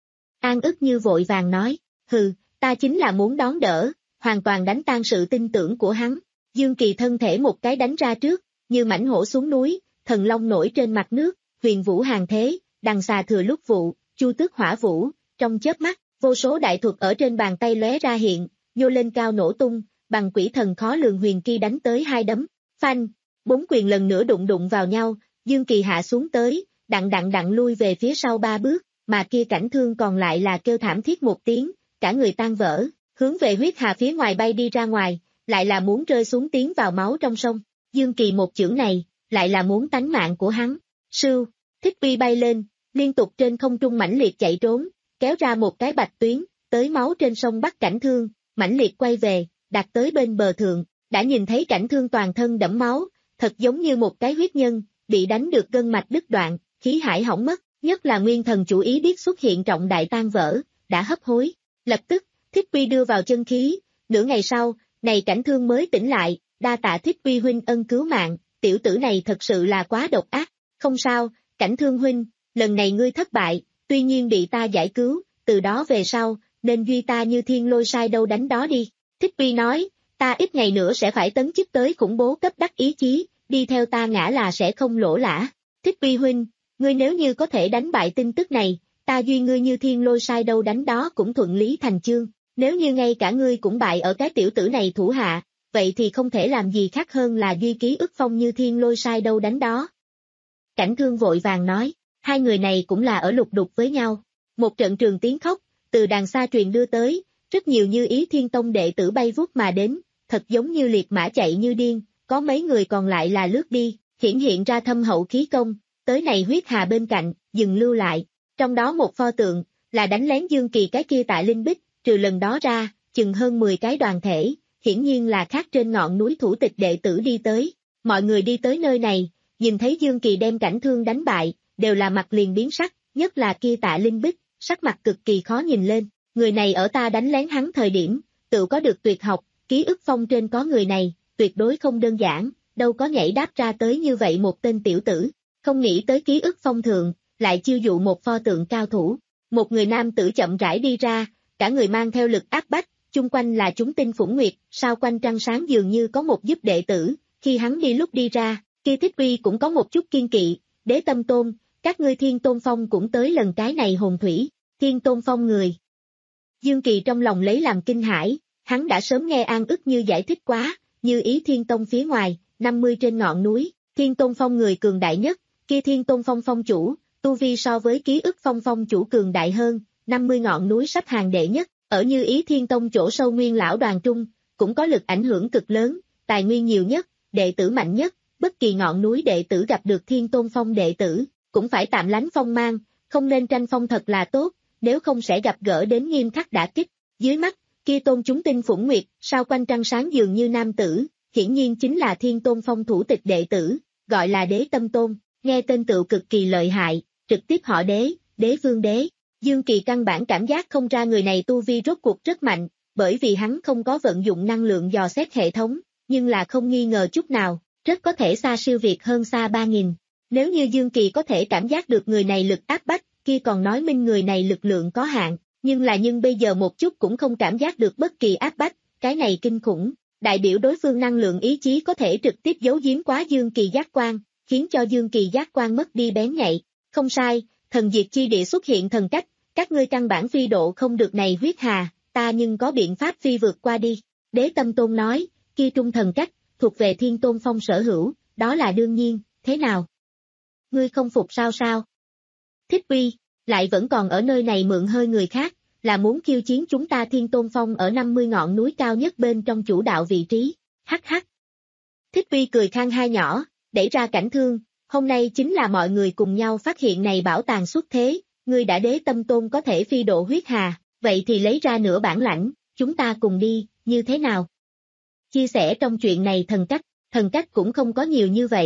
An ức như vội vàng nói, hừ, ta chính là muốn đón đỡ, hoàn toàn đánh tan sự tin tưởng của hắn. Dương Kỳ thân thể một cái đánh ra trước, như mãnh hổ xuống núi, thần long nổi trên mặt nước, huyền vũ hàng thế, đằng xà thừa lúc vụ, chu tước hỏa vũ, trong chớp mắt, vô số đại thuật ở trên bàn tay lóe ra hiện, nhô lên cao nổ tung, bằng quỷ thần khó lường huyền kỳ đánh tới hai đấm, phanh, bốn quyền lần nữa đụng đụng vào nhau, Dương Kỳ hạ xuống tới, đặng đặng đặng lui về phía sau ba bước, mà kia Cảnh Thương còn lại là kêu thảm thiết một tiếng, cả người tan vỡ, hướng về huyết hà phía ngoài bay đi ra ngoài, lại là muốn rơi xuống tiến vào máu trong sông. Dương Kỳ một chưởng này, lại là muốn tánh mạng của hắn. Sưu, Thích Uy bay lên, liên tục trên không trung mãnh liệt chạy trốn, kéo ra một cái bạch tuyến, tới máu trên sông bắt Cảnh Thương, mãnh liệt quay về, đạt tới bên bờ thượng, đã nhìn thấy Cảnh Thương toàn thân đẫm máu, thật giống như một cái huyết nhân, bị đánh được gân mạch đứt đoạn, khí hải hỏng mất, nhất là nguyên thần chủ ý biết xuất hiện trọng đại tan vỡ, đã hấp hối. Lập tức, Thích Uy đưa vào chân khí, nửa ngày sau, này Cảnh Thương mới tỉnh lại, đa tạ Thích Uy huynh ân cứu mạng, tiểu tử này thật sự là quá độc ác. Không sao, Cảnh Thương huynh, lần này ngươi thất bại, tuy nhiên bị ta giải cứu, từ đó về sau, nên duy ta như thiên lôi sai đâu đánh đó đi. Thích Uy nói, ta ít ngày nữa sẽ phải tấn chức tới khủng bố cấp đắc ý chí, đi theo ta ngã là sẽ không lỗ lã. Thích Uy huynh, ngươi nếu như có thể đánh bại tin tức này, ta duy ngươi như thiên lôi sai đâu đánh đó cũng thuận lý thành chương, nếu như ngay cả ngươi cũng bại ở cái tiểu tử này thủ hạ, vậy thì không thể làm gì khác hơn là duy ký ức phong như thiên lôi sai đâu đánh đó. Cảnh Thương vội vàng nói, hai người này cũng là ở lục đục với nhau. Một trận trường tiếng khóc, từ đàng xa truyền đưa tới, rất nhiều Như Ý Thiên Tông đệ tử bay vút mà đến, thật giống như liệt mã chạy như điên, có mấy người còn lại là lướt đi, hiển hiện ra thâm hậu khí công, tới này huyết hà bên cạnh, dừng lưu lại. Trong đó một pho tượng, là đánh lén Dương Kỳ cái kia tại Linh Bích, trừ lần đó ra, chừng hơn mười cái đoàn thể, hiển nhiên là khác trên ngọn núi thủ tịch đệ tử đi tới. Mọi người đi tới nơi này, nhìn thấy Dương Kỳ đem Cảnh Thương đánh bại, đều là mặt liền biến sắc, nhất là kia Tạ Linh Bích, sắc mặt cực kỳ khó nhìn lên. Người này ở ta đánh lén hắn thời điểm, tự có được tuyệt học, ký ức phong trên có người này, tuyệt đối không đơn giản, đâu có nhảy đáp ra tới như vậy một tên tiểu tử. Không nghĩ tới ký ức phong thượng, lại chiêu dụ một pho tượng cao thủ. Một người nam tử chậm rãi đi ra, cả người mang theo lực áp bách, chung quanh là chúng tinh phủng nguyệt, sao quanh trăng sáng dường như có một giúp đệ tử, khi hắn đi lúc đi ra, kia Thích Uy cũng có một chút kiên kỵ, Đế Tâm Tôn, các ngươi Thiên Tôn Phong cũng tới lần cái này hồn thủy, Thiên Tôn Phong người. Dương Kỳ trong lòng lấy làm kinh hãi, hắn đã sớm nghe An ức như giải thích quá, Như Ý Thiên Tông phía ngoài, năm mươi trên ngọn núi, Thiên Tôn Phong người cường đại nhất, kia Thiên Tôn Phong phong chủ, tu vi so với ký ức phong phong chủ cường đại hơn, năm mươi ngọn núi sắp hàng đệ nhất, ở Như Ý Thiên Tông chỗ sâu nguyên lão đoàn trung, cũng có lực ảnh hưởng cực lớn, tài nguyên nhiều nhất, đệ tử mạnh nhất, bất kỳ ngọn núi đệ tử gặp được Thiên Tôn Phong đệ tử, cũng phải tạm lánh phong mang, không nên tranh phong thật là tốt, nếu không sẽ gặp gỡ đến nghiêm khắc đả kích. Dưới mắt, kia tôn chúng tinh phủng nguyệt, sao quanh trăng sáng dường như nam tử, hiển nhiên chính là Thiên Tôn Phong thủ tịch đệ tử, gọi là Đế Tâm Tôn, nghe tên tựu cực kỳ lợi hại, trực tiếp họ Đế, Đế Vương Đế. Dương Kỳ căn bản cảm giác không ra người này tu vi rốt cuộc rất mạnh, bởi vì hắn không có vận dụng năng lượng dò xét hệ thống, nhưng là không nghi ngờ chút nào, rất có thể xa siêu việt hơn xa ba nghìn. Nếu như Dương Kỳ có thể cảm giác được người này lực áp bách, kia còn nói minh người này lực lượng có hạn, nhưng là nhưng bây giờ một chút cũng không cảm giác được bất kỳ áp bách, cái này kinh khủng, đại biểu đối phương năng lượng ý chí có thể trực tiếp giấu giếm quá Dương Kỳ giác quan, khiến cho Dương Kỳ giác quan mất đi bén nhạy. Không sai, thần diệt chi địa xuất hiện thần cách, các ngươi căn bản phi độ không được này huyết hà, ta nhưng có biện pháp phi vượt qua đi. Đế Tâm Tôn nói, kia trung thần cách, thuộc về Thiên Tôn Phong sở hữu, đó là đương nhiên, thế nào? Ngươi không phục sao sao? Thích Uy, lại vẫn còn ở nơi này mượn hơi người khác, là muốn khiêu chiến chúng ta Thiên Tôn Phong ở năm mươi ngọn núi cao nhất bên trong chủ đạo vị trí, hắc hắc. Thích Uy cười khang hai nhỏ, đẩy ra Cảnh Thương, hôm nay chính là mọi người cùng nhau phát hiện này bảo tàng xuất thế, ngươi đã Đế Tâm Tôn có thể phi độ huyết hà, vậy thì lấy ra nửa bản lãnh, chúng ta cùng đi, như thế nào? Chia sẻ trong chuyện này thần cách, thần cách cũng không có nhiều như vậy,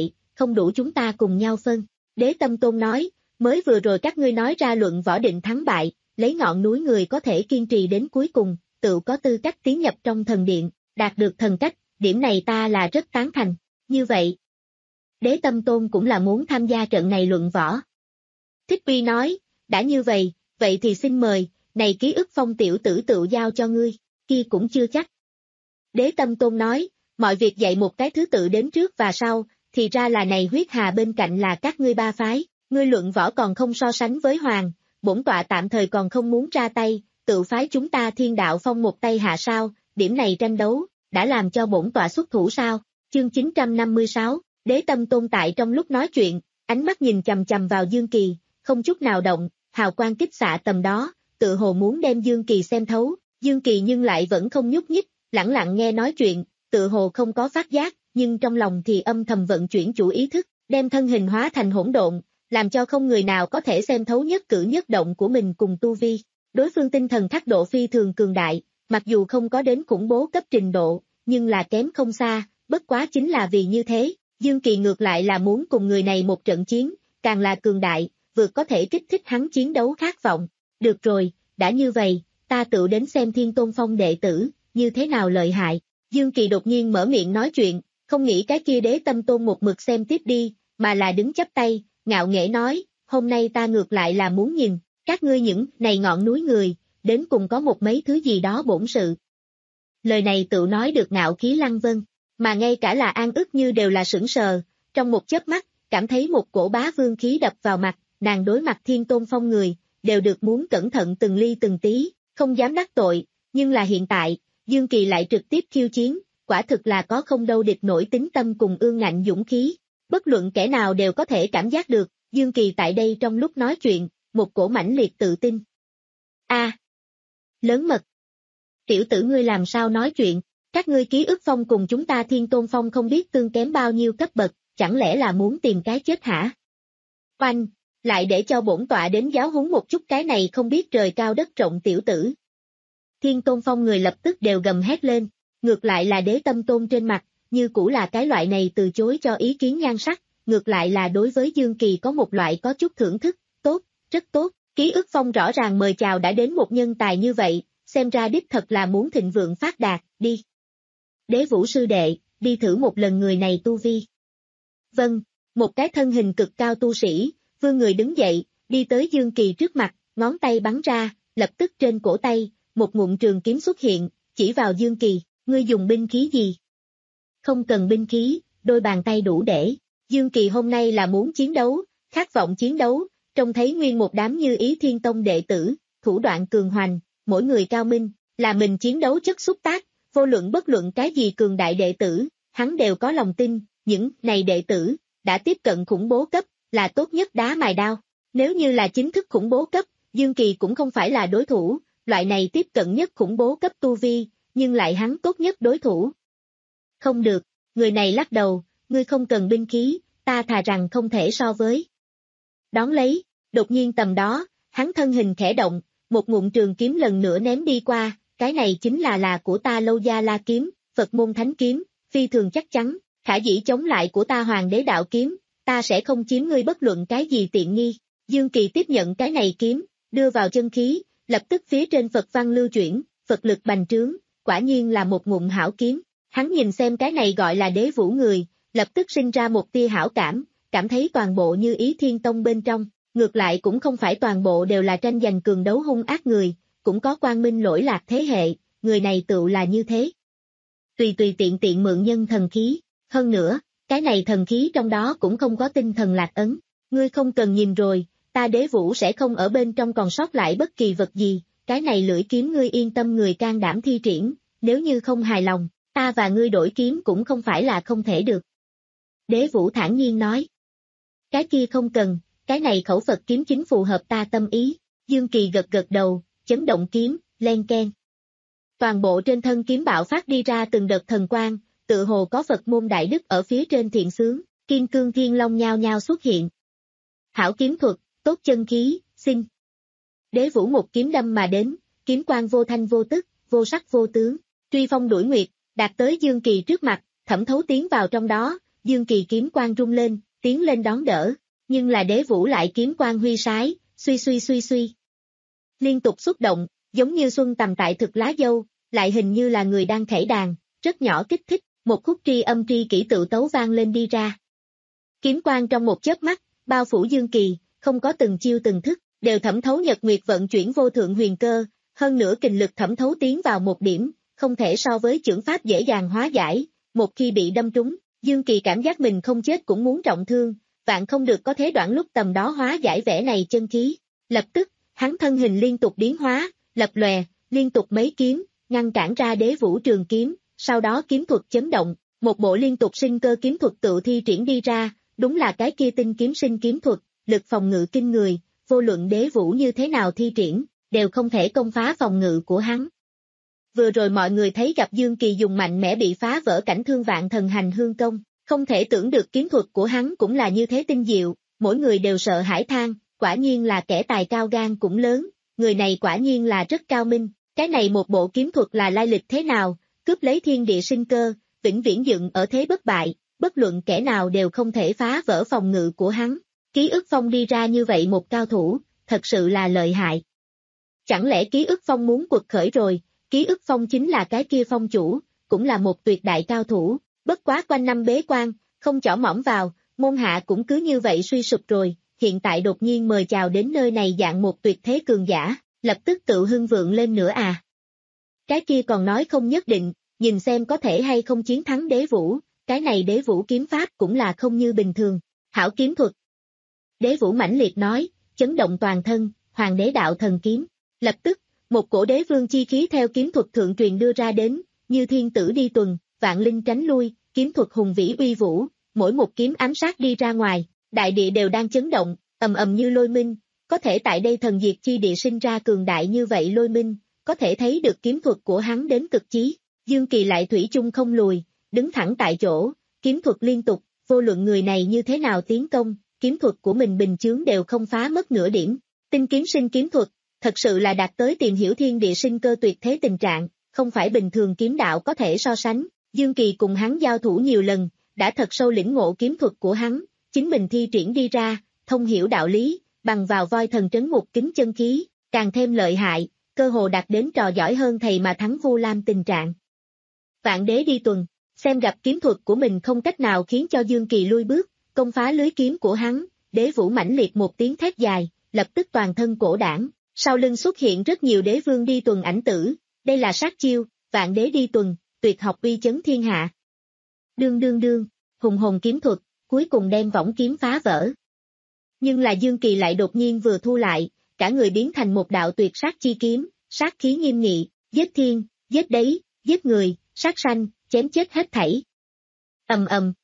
không đủ chúng ta cùng nhau phân. Đế Tâm Tôn nói, mới vừa rồi các ngươi nói ra luận võ định thắng bại, lấy ngọn núi người có thể kiên trì đến cuối cùng, tự có tư cách tiến nhập trong thần điện, đạt được thần cách, điểm này ta là rất tán thành. Như vậy, Đế Tâm Tôn cũng là muốn tham gia trận này luận võ. Thích Uy nói, đã như vậy, vậy thì xin mời, này ký ức phong tiểu tử tự giao cho ngươi, kia cũng chưa chắc. Đế Tâm Tôn nói, mọi việc dạy một cái thứ tự đến trước và sau, thì ra là này huyết hà bên cạnh là các ngươi ba phái, ngươi luận võ còn không so sánh với Hoàng, bổn tọa tạm thời còn không muốn ra tay, tự phái chúng ta Thiên Đạo Phong một tay hạ sao, điểm này tranh đấu, đã làm cho bổn tọa xuất thủ sao, chương chín trăm năm mươi sáu, Đế Tâm Tôn tại trong lúc nói chuyện, ánh mắt nhìn chầm chầm vào Dương Kỳ, không chút nào động, hào quang kích xạ tầm đó, tự hồ muốn đem Dương Kỳ xem thấu, Dương Kỳ nhưng lại vẫn không nhúc nhích, lẳng lặng nghe nói chuyện, tự hồ không có phát giác, nhưng trong lòng thì âm thầm vận chuyển chủ ý thức, đem thân hình hóa thành hỗn độn, làm cho không người nào có thể xem thấu nhất cử nhất động của mình cùng tu vi. Đối phương tinh thần thác độ phi thường cường đại, mặc dù không có đến khủng bố cấp trình độ, nhưng là kém không xa, bất quá chính là vì như thế, Dương Kỳ ngược lại là muốn cùng người này một trận chiến, càng là cường đại, vượt có thể kích thích hắn chiến đấu khát vọng. Được rồi, đã như vậy, ta tự đến xem Thiên Tôn Phong đệ tử, như thế nào lợi hại. Dương Kỳ đột nhiên mở miệng nói chuyện, không nghĩ cái kia Đế Tâm Tôn một mực xem tiếp đi, mà là đứng chắp tay, ngạo nghễ nói, hôm nay ta ngược lại là muốn nhìn, các ngươi những này ngọn núi người, đến cùng có một mấy thứ gì đó bổn sự. Lời này tự nói được ngạo khí lăng vân, mà ngay cả là An Ức Như đều là sững sờ, trong một chớp mắt, cảm thấy một cổ bá vương khí đập vào mặt, nàng đối mặt Thiên Tôn Phong người, đều được muốn cẩn thận từng ly từng tí, không dám đắc tội, nhưng là hiện tại, Dương Kỳ lại trực tiếp khiêu chiến, quả thực là có không đâu địch nổi tính tâm cùng ương ngạnh dũng khí. Bất luận kẻ nào đều có thể cảm giác được, Dương Kỳ tại đây trong lúc nói chuyện, một cổ mãnh liệt tự tin. A, à, lớn mật. Tiểu tử ngươi làm sao nói chuyện, các ngươi ký ức phong cùng chúng ta Thiên Tôn Phong không biết tương kém bao nhiêu cấp bậc, chẳng lẽ là muốn tìm cái chết hả? Oanh, lại để cho bổn tọa đến giáo huấn một chút cái này không biết trời cao đất rộng tiểu tử. Thiên Tôn Phong người lập tức đều gầm hét lên, ngược lại là Đế Tâm Tôn trên mặt, như cũ là cái loại này từ chối cho ý kiến nhan sắc, ngược lại là đối với Dương Kỳ có một loại có chút thưởng thức, tốt, rất tốt, ký ức phong rõ ràng mời chào đã đến một nhân tài như vậy, xem ra đích thật là muốn thịnh vượng phát đạt, đi. Đế Vũ sư đệ, đi thử một lần người này tu vi. Vâng, một cái thân hình cực cao tu sĩ, vươn người đứng dậy, đi tới Dương Kỳ trước mặt, ngón tay bắn ra, lập tức trên cổ tay, một ngụm trường kiếm xuất hiện, chỉ vào Dương Kỳ, ngươi dùng binh khí gì? Không cần binh khí, đôi bàn tay đủ để. Dương Kỳ hôm nay là muốn chiến đấu, khát vọng chiến đấu, trông thấy nguyên một đám Như Ý Thiên Tông đệ tử, thủ đoạn cường hoành, mỗi người cao minh, là mình chiến đấu chất xúc tác, vô luận bất luận cái gì cường đại đệ tử, hắn đều có lòng tin, những này đệ tử, đã tiếp cận khủng bố cấp, là tốt nhất đá mài đao. Nếu như là chính thức khủng bố cấp, Dương Kỳ cũng không phải là đối thủ, loại này tiếp cận nhất khủng bố cấp tu vi, nhưng lại hắn tốt nhất đối thủ. Không được, người này lắc đầu, ngươi không cần binh khí, ta thà rằng không thể so với. Đón lấy, đột nhiên tầm đó, hắn thân hình khẽ động, một ngụm trường kiếm lần nữa ném đi qua, cái này chính là là của ta Lâu Gia La kiếm, Phật môn thánh kiếm, phi thường chắc chắn, khả dĩ chống lại của ta Hoàng Đế đạo kiếm, ta sẽ không chiếm ngươi bất luận cái gì tiện nghi. Dương Kỳ tiếp nhận cái này kiếm, đưa vào chân khí, lập tức phía trên Phật văn lưu chuyển, Phật lực bành trướng, quả nhiên là một ngụm hảo kiếm. Hắn nhìn xem cái này gọi là Đế Vũ người, lập tức sinh ra một tia hảo cảm, cảm thấy toàn bộ Như Ý Thiên Tông bên trong, ngược lại cũng không phải toàn bộ đều là tranh giành cường đấu hung ác người, cũng có quang minh lỗi lạc thế hệ, người này tựu là như thế. Tùy tùy tiện tiện mượn nhân thần khí, hơn nữa, cái này thần khí trong đó cũng không có tinh thần lạc ấn, ngươi không cần nhìn rồi, ta Đế Vũ sẽ không ở bên trong còn sót lại bất kỳ vật gì, cái này lưỡi kiếm ngươi yên tâm người can đảm thi triển, nếu như không hài lòng, ta và ngươi đổi kiếm cũng không phải là không thể được. Đế Vũ thản nhiên nói. Cái kia không cần, cái này khẩu Phật kiếm chính phù hợp ta tâm ý. Dương Kỳ gật gật đầu, chấn động kiếm, len keng. Toàn bộ trên thân kiếm bạo phát đi ra từng đợt thần quang, tự hồ có Phật môn đại đức ở phía trên thiện xướng, kim cương thiên long nhao nhao xuất hiện. Hảo kiếm thuật, tốt chân khí, xin. Đế Vũ một kiếm đâm mà đến, kiếm quang vô thanh vô tức, vô sắc vô tướng, truy phong đuổi nguyệt, đạt tới Dương Kỳ trước mặt, thẩm thấu tiến vào trong đó, Dương Kỳ kiếm quang rung lên, tiến lên đón đỡ, nhưng là Đế Vũ lại kiếm quang huy sái, suy suy suy suy. Liên tục xúc động, giống như xuân tầm tại thực lá dâu, lại hình như là người đang khẩy đàn, rất nhỏ kích thích, một khúc tri âm tri kỷ tự tấu vang lên đi ra. Kiếm quang trong một chớp mắt, bao phủ Dương Kỳ, không có từng chiêu từng thức, đều thẩm thấu nhật nguyệt vận chuyển vô thượng huyền cơ, hơn nữa kình lực thẩm thấu tiến vào một điểm, không thể so với chưởng pháp dễ dàng hóa giải, một khi bị đâm trúng, Dương Kỳ cảm giác mình không chết cũng muốn trọng thương, vạn không được có thế đoạn lúc tầm đó hóa giải vẻ này chân khí. Lập tức, hắn thân hình liên tục biến hóa, lập lòe, liên tục mấy kiếm, ngăn cản ra Đế Vũ trường kiếm, sau đó kiếm thuật chấn động, một bộ liên tục sinh cơ kiếm thuật tự thi triển đi ra, đúng là cái kia tinh kiếm sinh kiếm thuật, lực phòng ngự kinh người, vô luận Đế Vũ như thế nào thi triển, đều không thể công phá phòng ngự của hắn. Vừa rồi mọi người thấy gặp Dương Kỳ dùng mạnh mẽ bị phá vỡ cảnh thương vạn thần hành hương công, không thể tưởng được kiếm thuật của hắn cũng là như thế tinh diệu, mỗi người đều sợ hãi than, quả nhiên là kẻ tài cao gan cũng lớn, người này quả nhiên là rất cao minh, cái này một bộ kiếm thuật là lai lịch thế nào, cướp lấy thiên địa sinh cơ, vĩnh viễn dựng ở thế bất bại, bất luận kẻ nào đều không thể phá vỡ phòng ngự của hắn. Ký ức phong đi ra như vậy một cao thủ, thật sự là lợi hại. Chẳng lẽ ký ức phong muốn quật khởi rồi, ký ức phong chính là cái kia phong chủ, cũng là một tuyệt đại cao thủ, bất quá quanh năm bế quan, không chỏ mỏng vào, môn hạ cũng cứ như vậy suy sụp rồi, hiện tại đột nhiên mời chào đến nơi này dạng một tuyệt thế cường giả, lập tức tự hưng vượng lên nữa à. Cái kia còn nói không nhất định, nhìn xem có thể hay không chiến thắng Đế Vũ, cái này Đế Vũ kiếm pháp cũng là không như bình thường, hảo kiếm thuật. Đế Vũ mãnh liệt nói, chấn động toàn thân, Hoàng Đế đạo thần kiếm, lập tức, một cổ đế vương chi khí theo kiếm thuật thượng truyền đưa ra đến, như thiên tử đi tuần, vạn linh tránh lui, kiếm thuật hùng vĩ uy vũ, mỗi một kiếm ám sát đi ra ngoài, đại địa đều đang chấn động, ầm ầm như lôi minh, có thể tại đây thần diệt chi địa sinh ra cường đại như vậy lôi minh, có thể thấy được kiếm thuật của hắn đến cực chí. Dương Kỳ lại thủy chung không lùi, đứng thẳng tại chỗ, kiếm thuật liên tục, vô luận người này như thế nào tiến công, kiếm thuật của mình bình chướng đều không phá mất nửa điểm. Tinh kiếm sinh kiếm thuật, thật sự là đạt tới tìm hiểu thiên địa sinh cơ tuyệt thế tình trạng, không phải bình thường kiếm đạo có thể so sánh. Dương Kỳ cùng hắn giao thủ nhiều lần, đã thật sâu lĩnh ngộ kiếm thuật của hắn, chính mình thi triển đi ra, thông hiểu đạo lý, bằng vào voi thần trấn một kính chân khí, càng thêm lợi hại, cơ hồ đạt đến trò giỏi hơn thầy mà thắng Vu Lam tình trạng. Vạn Đế đi tuần, xem gặp kiếm thuật của mình không cách nào khiến cho Dương Kỳ lui bước, công phá lưới kiếm của hắn, Đế Vũ mãnh liệt một tiếng thét dài, lập tức toàn thân cổ đảng, sau lưng xuất hiện rất nhiều đế vương đi tuần ảnh tử, đây là sát chiêu, Vạn Đế đi tuần, tuyệt học uy chấn thiên hạ. Đương đương đương, hùng hồn kiếm thuật, cuối cùng đem võng kiếm phá vỡ. Nhưng là Dương Kỳ lại đột nhiên vừa thu lại, cả người biến thành một đạo tuyệt sát chi kiếm, sát khí nghiêm nghị, giết thiên, giết đế, giết người, sát sanh, chém chết hết thảy. Ầm ầm.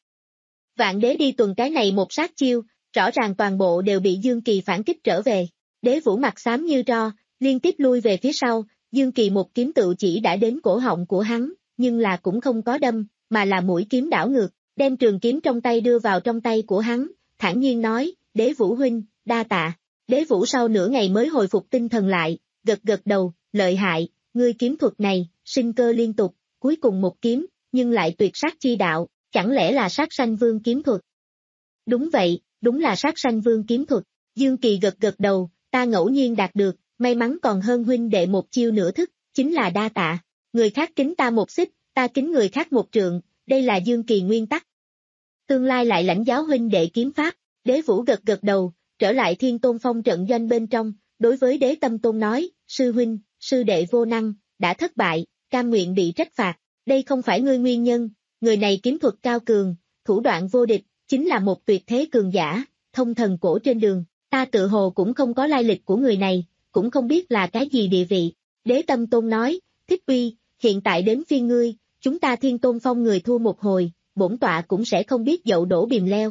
Vạn Đế đi tuần cái này một sát chiêu, rõ ràng toàn bộ đều bị Dương Kỳ phản kích trở về. Đế Vũ mặt xám như tro, liên tiếp lui về phía sau, Dương Kỳ một kiếm tự chỉ đã đến cổ họng của hắn, nhưng là cũng không có đâm, mà là mũi kiếm đảo ngược, đem trường kiếm trong tay đưa vào trong tay của hắn, thản nhiên nói, Đế Vũ huynh, đa tạ. Đế Vũ sau nửa ngày mới hồi phục tinh thần lại, gật gật đầu, lợi hại, ngươi kiếm thuật này, sinh cơ liên tục, cuối cùng một kiếm, nhưng lại tuyệt sát chi đạo, chẳng lẽ là sát sanh vương kiếm thuật? Đúng vậy, đúng là sát sanh vương kiếm thuật, Dương Kỳ gật gật đầu, ta ngẫu nhiên đạt được, may mắn còn hơn huynh đệ một chiêu nửa thức, chính là đa tạ, người khác kính ta một xích, ta kính người khác một trượng, đây là Dương Kỳ nguyên tắc. Tương lai lại lãnh giáo huynh đệ kiếm pháp, Đế Vũ gật gật đầu, trở lại Thiên Tôn Phong trận doanh bên trong, đối với Đế Tâm Tôn nói, sư huynh, sư đệ vô năng, đã thất bại, cam nguyện bị trách phạt, đây không phải ngươi nguyên nhân, người này kiếm thuật cao cường, thủ đoạn vô địch, chính là một tuyệt thế cường giả, thông thần cổ trên đường, ta tự hồ cũng không có lai lịch của người này, cũng không biết là cái gì địa vị. Đế Tâm Tôn nói, Thích Uy, hiện tại đến phiên ngươi, chúng ta Thiên Tôn Phong người thua một hồi, bổn tọa cũng sẽ không biết dậu đổ bìm leo.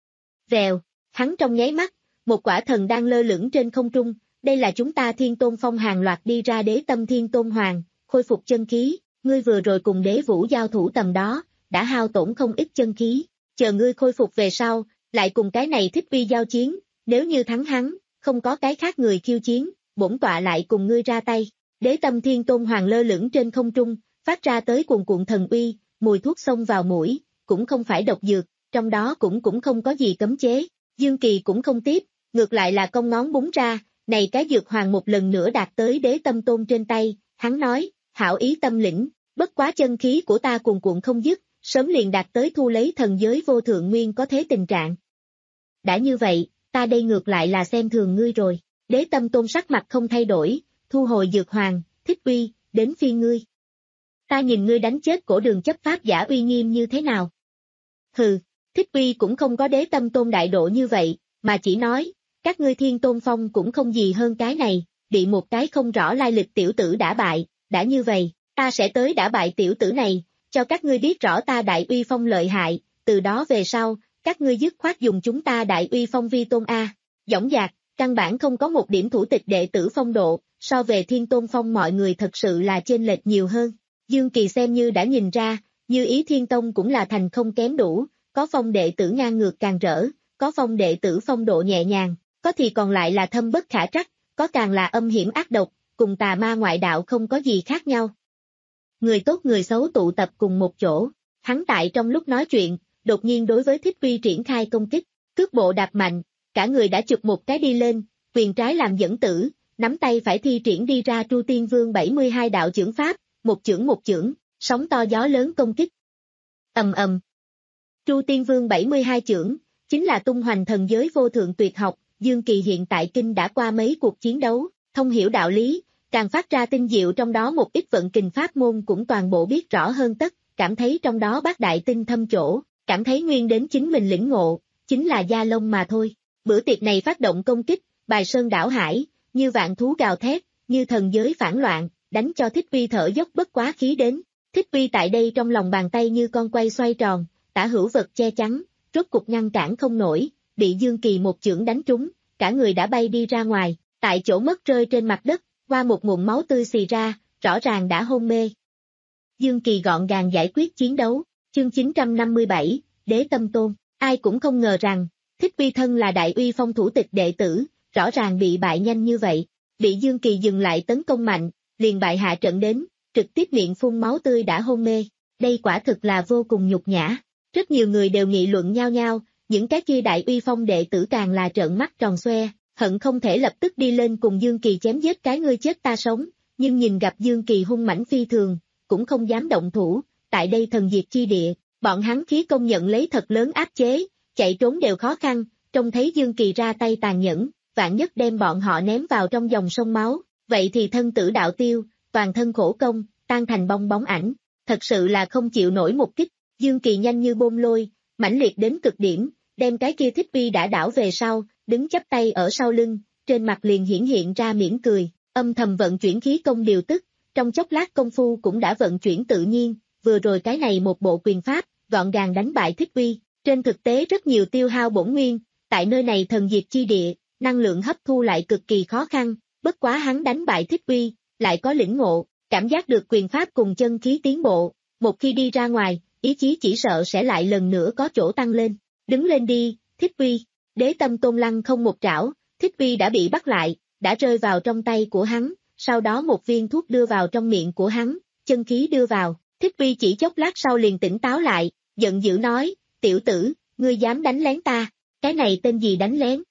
Vèo, hắn trong nháy mắt, một quả thần đang lơ lửng trên không trung, đây là chúng ta Thiên Tôn Phong hàng loạt đi ra Đế Tâm Thiên Tôn Hoàng, khôi phục chân khí, ngươi vừa rồi cùng Đế Vũ giao thủ tầm đó, đã hao tổn không ít chân khí, chờ ngươi khôi phục về sau, lại cùng cái này Thích Uy giao chiến, nếu như thắng hắn, không có cái khác người khiêu chiến, bổn tọa lại cùng ngươi ra tay. Đế Tâm Thiên Tôn Hoàng lơ lửng trên không trung, phát ra tới cuồn cuộn thần uy, mùi thuốc xông vào mũi, cũng không phải độc dược, trong đó cũng cũng không có gì cấm chế. Dương Kỳ cũng không tiếp, ngược lại là cong ngón búng ra, này cái dược hoàng một lần nữa đạt tới Đế Tâm Tôn trên tay, hắn nói, hảo ý tâm lĩnh, bất quá chân khí của ta cuồn cuộn không dứt, sớm liền đạt tới thu lấy thần giới vô thượng nguyên có thế tình trạng. Đã như vậy, ta đây ngược lại là xem thường ngươi rồi. Đế Tâm Tôn sắc mặt không thay đổi, thu hồi dược hoàng, Thích Uy, đến phiên ngươi. Ta nhìn ngươi đánh chết cổ đường chấp pháp giả uy nghiêm như thế nào. Hừ, Thích Uy cũng không có Đế Tâm Tôn đại độ như vậy, mà chỉ nói, các ngươi Thiên Tôn Phong cũng không gì hơn cái này, bị một cái không rõ lai lịch tiểu tử đả bại, đã như vậy, ta sẽ tới đả bại tiểu tử này, cho các ngươi biết rõ ta Đại Uy Phong lợi hại, từ đó về sau, các ngươi dứt khoát dùng chúng ta Đại Uy Phong vi tôn a. Dõng dạc, căn bản không có một điểm thủ tịch đệ tử phong độ, so về Thiên Tôn Phong mọi người thật sự là chênh lệch nhiều hơn. Dương Kỳ xem như đã nhìn ra, Như Ý Thiên Tông cũng là thành không kém đủ, có phong đệ tử ngang ngược càng rỡ, có phong đệ tử phong độ nhẹ nhàng, có thì còn lại là thâm bất khả trắc, có càng là âm hiểm ác độc, cùng tà ma ngoại đạo không có gì khác nhau. Người tốt người xấu tụ tập cùng một chỗ, hắn tại trong lúc nói chuyện, đột nhiên đối với Thích Uy triển khai công kích, cước bộ đạp mạnh, cả người đã chụp một cái đi lên, quyền trái làm dẫn tử, nắm tay phải thi triển đi ra Tru Tiên Vương bảy mươi hai đạo chưởng pháp, một chưởng một chưởng, sóng to gió lớn công kích. Ầm ầm. Tru Tiên Vương bảy mươi hai chưởng, chính là tung hoành thần giới vô thượng tuyệt học, Dương Kỳ hiện tại kinh đã qua mấy cuộc chiến đấu, thông hiểu đạo lý, càng phát ra tinh diệu trong đó một ít vận kình pháp môn cũng toàn bộ biết rõ hơn tất, cảm thấy trong đó bác đại tinh thâm chỗ, cảm thấy nguyên đến chính mình lĩnh ngộ, chính là da lông mà thôi. Bữa tiệc này phát động công kích, bài sơn đảo hải, như vạn thú gào thét, như thần giới phản loạn, đánh cho Thích Uy thở dốc bất quá khí đến. Thích Uy tại đây trong lòng bàn tay như con quay xoay tròn, tả hữu vật che chắn, rốt cục ngăn cản không nổi, bị Dương Kỳ một chưởng đánh trúng, cả người đã bay đi ra ngoài, tại chỗ mất rơi trên mặt đất, qua một ngụm máu tươi xì ra, rõ ràng đã hôn mê. Dương Kỳ gọn gàng giải quyết chiến đấu, chương chín trăm năm mươi bảy, Đế Tâm Tôn, ai cũng không ngờ rằng, Thích Uy thân là Đại Uy Phong thủ tịch đệ tử, rõ ràng bị bại nhanh như vậy, bị Dương Kỳ dừng lại tấn công mạnh, liền bại hạ trận đến, trực tiếp miệng phun máu tươi đã hôn mê, đây quả thực là vô cùng nhục nhã. Rất nhiều người đều nghị luận nhau nhau, những cái kia Đại Uy Phong đệ tử càng là trợn mắt tròn xoe, hận không thể lập tức đi lên cùng Dương Kỳ chém giết cái ngươi chết ta sống, nhưng nhìn gặp Dương Kỳ hung mãnh phi thường, cũng không dám động thủ, tại đây thần diệt chi địa, bọn hắn khí công nhận lấy thật lớn áp chế, chạy trốn đều khó khăn, trông thấy Dương Kỳ ra tay tàn nhẫn, vạn nhất đem bọn họ ném vào trong dòng sông máu, vậy thì thân tử đạo tiêu, toàn thân khổ công, tan thành bong bóng ảnh, thật sự là không chịu nổi một kích. Dương Kỳ nhanh như bom lôi, mãnh liệt đến cực điểm, đem cái kia Thích Uy đã đảo về sau, đứng chắp tay ở sau lưng, trên mặt liền hiển hiện ra mỉm cười, âm thầm vận chuyển khí công điều tức, trong chốc lát công phu cũng đã vận chuyển tự nhiên, vừa rồi cái này một bộ quyền pháp, gọn gàng đánh bại Thích Uy, trên thực tế rất nhiều tiêu hao bổn nguyên, tại nơi này thần diệt chi địa, năng lượng hấp thu lại cực kỳ khó khăn, bất quá hắn đánh bại Thích Uy, lại có lĩnh ngộ, cảm giác được quyền pháp cùng chân khí tiến bộ, một khi đi ra ngoài, ý chí chỉ sợ sẽ lại lần nữa có chỗ tăng lên. Đứng lên đi, Thích Uy. Đế Tâm Tôn lăng không một trảo, Thích Uy đã bị bắt lại, đã rơi vào trong tay của hắn, sau đó một viên thuốc đưa vào trong miệng của hắn, chân khí đưa vào, Thích Uy chỉ chốc lát sau liền tỉnh táo lại, giận dữ nói, tiểu tử, ngươi dám đánh lén ta, cái này tên gì đánh lén?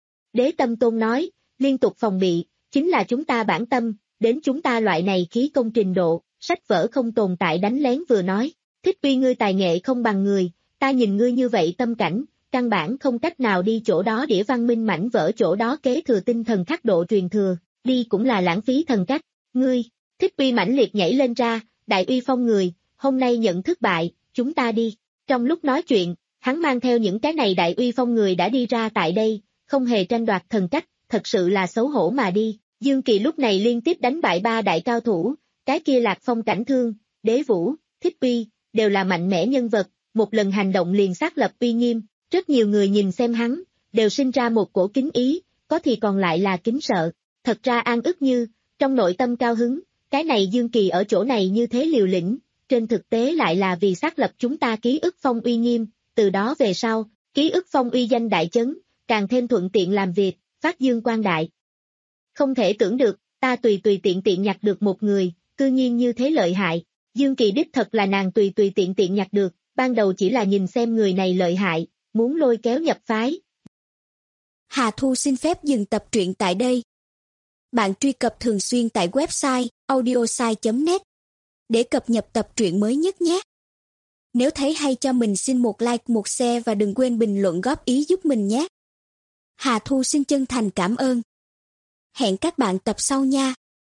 Đế Tâm Tôn nói, liên tục phòng bị, chính là chúng ta bản tâm, đến chúng ta loại này khí công trình độ, sách vở không tồn tại đánh lén vừa nói. Thích Uy ngươi tài nghệ không bằng người, ta nhìn ngươi như vậy tâm cảnh, căn bản không cách nào đi chỗ đó đĩa văn minh mảnh vỡ chỗ đó kế thừa tinh thần khắc độ truyền thừa, đi cũng là lãng phí thần cách, ngươi, Thích Uy mãnh liệt nhảy lên ra, Đại Uy Phong người, hôm nay nhận thất bại, chúng ta đi, trong lúc nói chuyện, hắn mang theo những cái này Đại Uy Phong người đã đi ra tại đây, không hề tranh đoạt thần cách, thật sự là xấu hổ mà đi, Dương Kỳ lúc này liên tiếp đánh bại ba đại cao thủ, cái kia Lạc Phong Cảnh Thương, Đế Vũ, Thích Uy, đều là mạnh mẽ nhân vật, một lần hành động liền xác lập uy nghiêm, rất nhiều người nhìn xem hắn, đều sinh ra một cổ kính ý, có thì còn lại là kính sợ, thật ra An ức như, trong nội tâm cao hứng, cái này Dương Kỳ ở chỗ này như thế liều lĩnh, trên thực tế lại là vì xác lập chúng ta ký ức phong uy nghiêm, từ đó về sau, ký ức phong uy danh đại chấn, càng thêm thuận tiện làm việc, phát dương quang đại. Không thể tưởng được, ta tùy tùy tiện tiện nhặt được một người, cư nhiên như thế lợi hại. Dương Kỳ đích thật là nàng tùy tùy tiện tiện nhặt được, ban đầu chỉ là nhìn xem người này lợi hại, muốn lôi kéo nhập phái. Hà Thu xin phép dừng tập truyện tại đây. Bạn truy cập thường xuyên tại website audiosai chấm net để cập nhật tập truyện mới nhất nhé. Nếu thấy hay cho mình xin một like, một share và đừng quên bình luận góp ý giúp mình nhé. Hà Thu xin chân thành cảm ơn. Hẹn các bạn tập sau nha.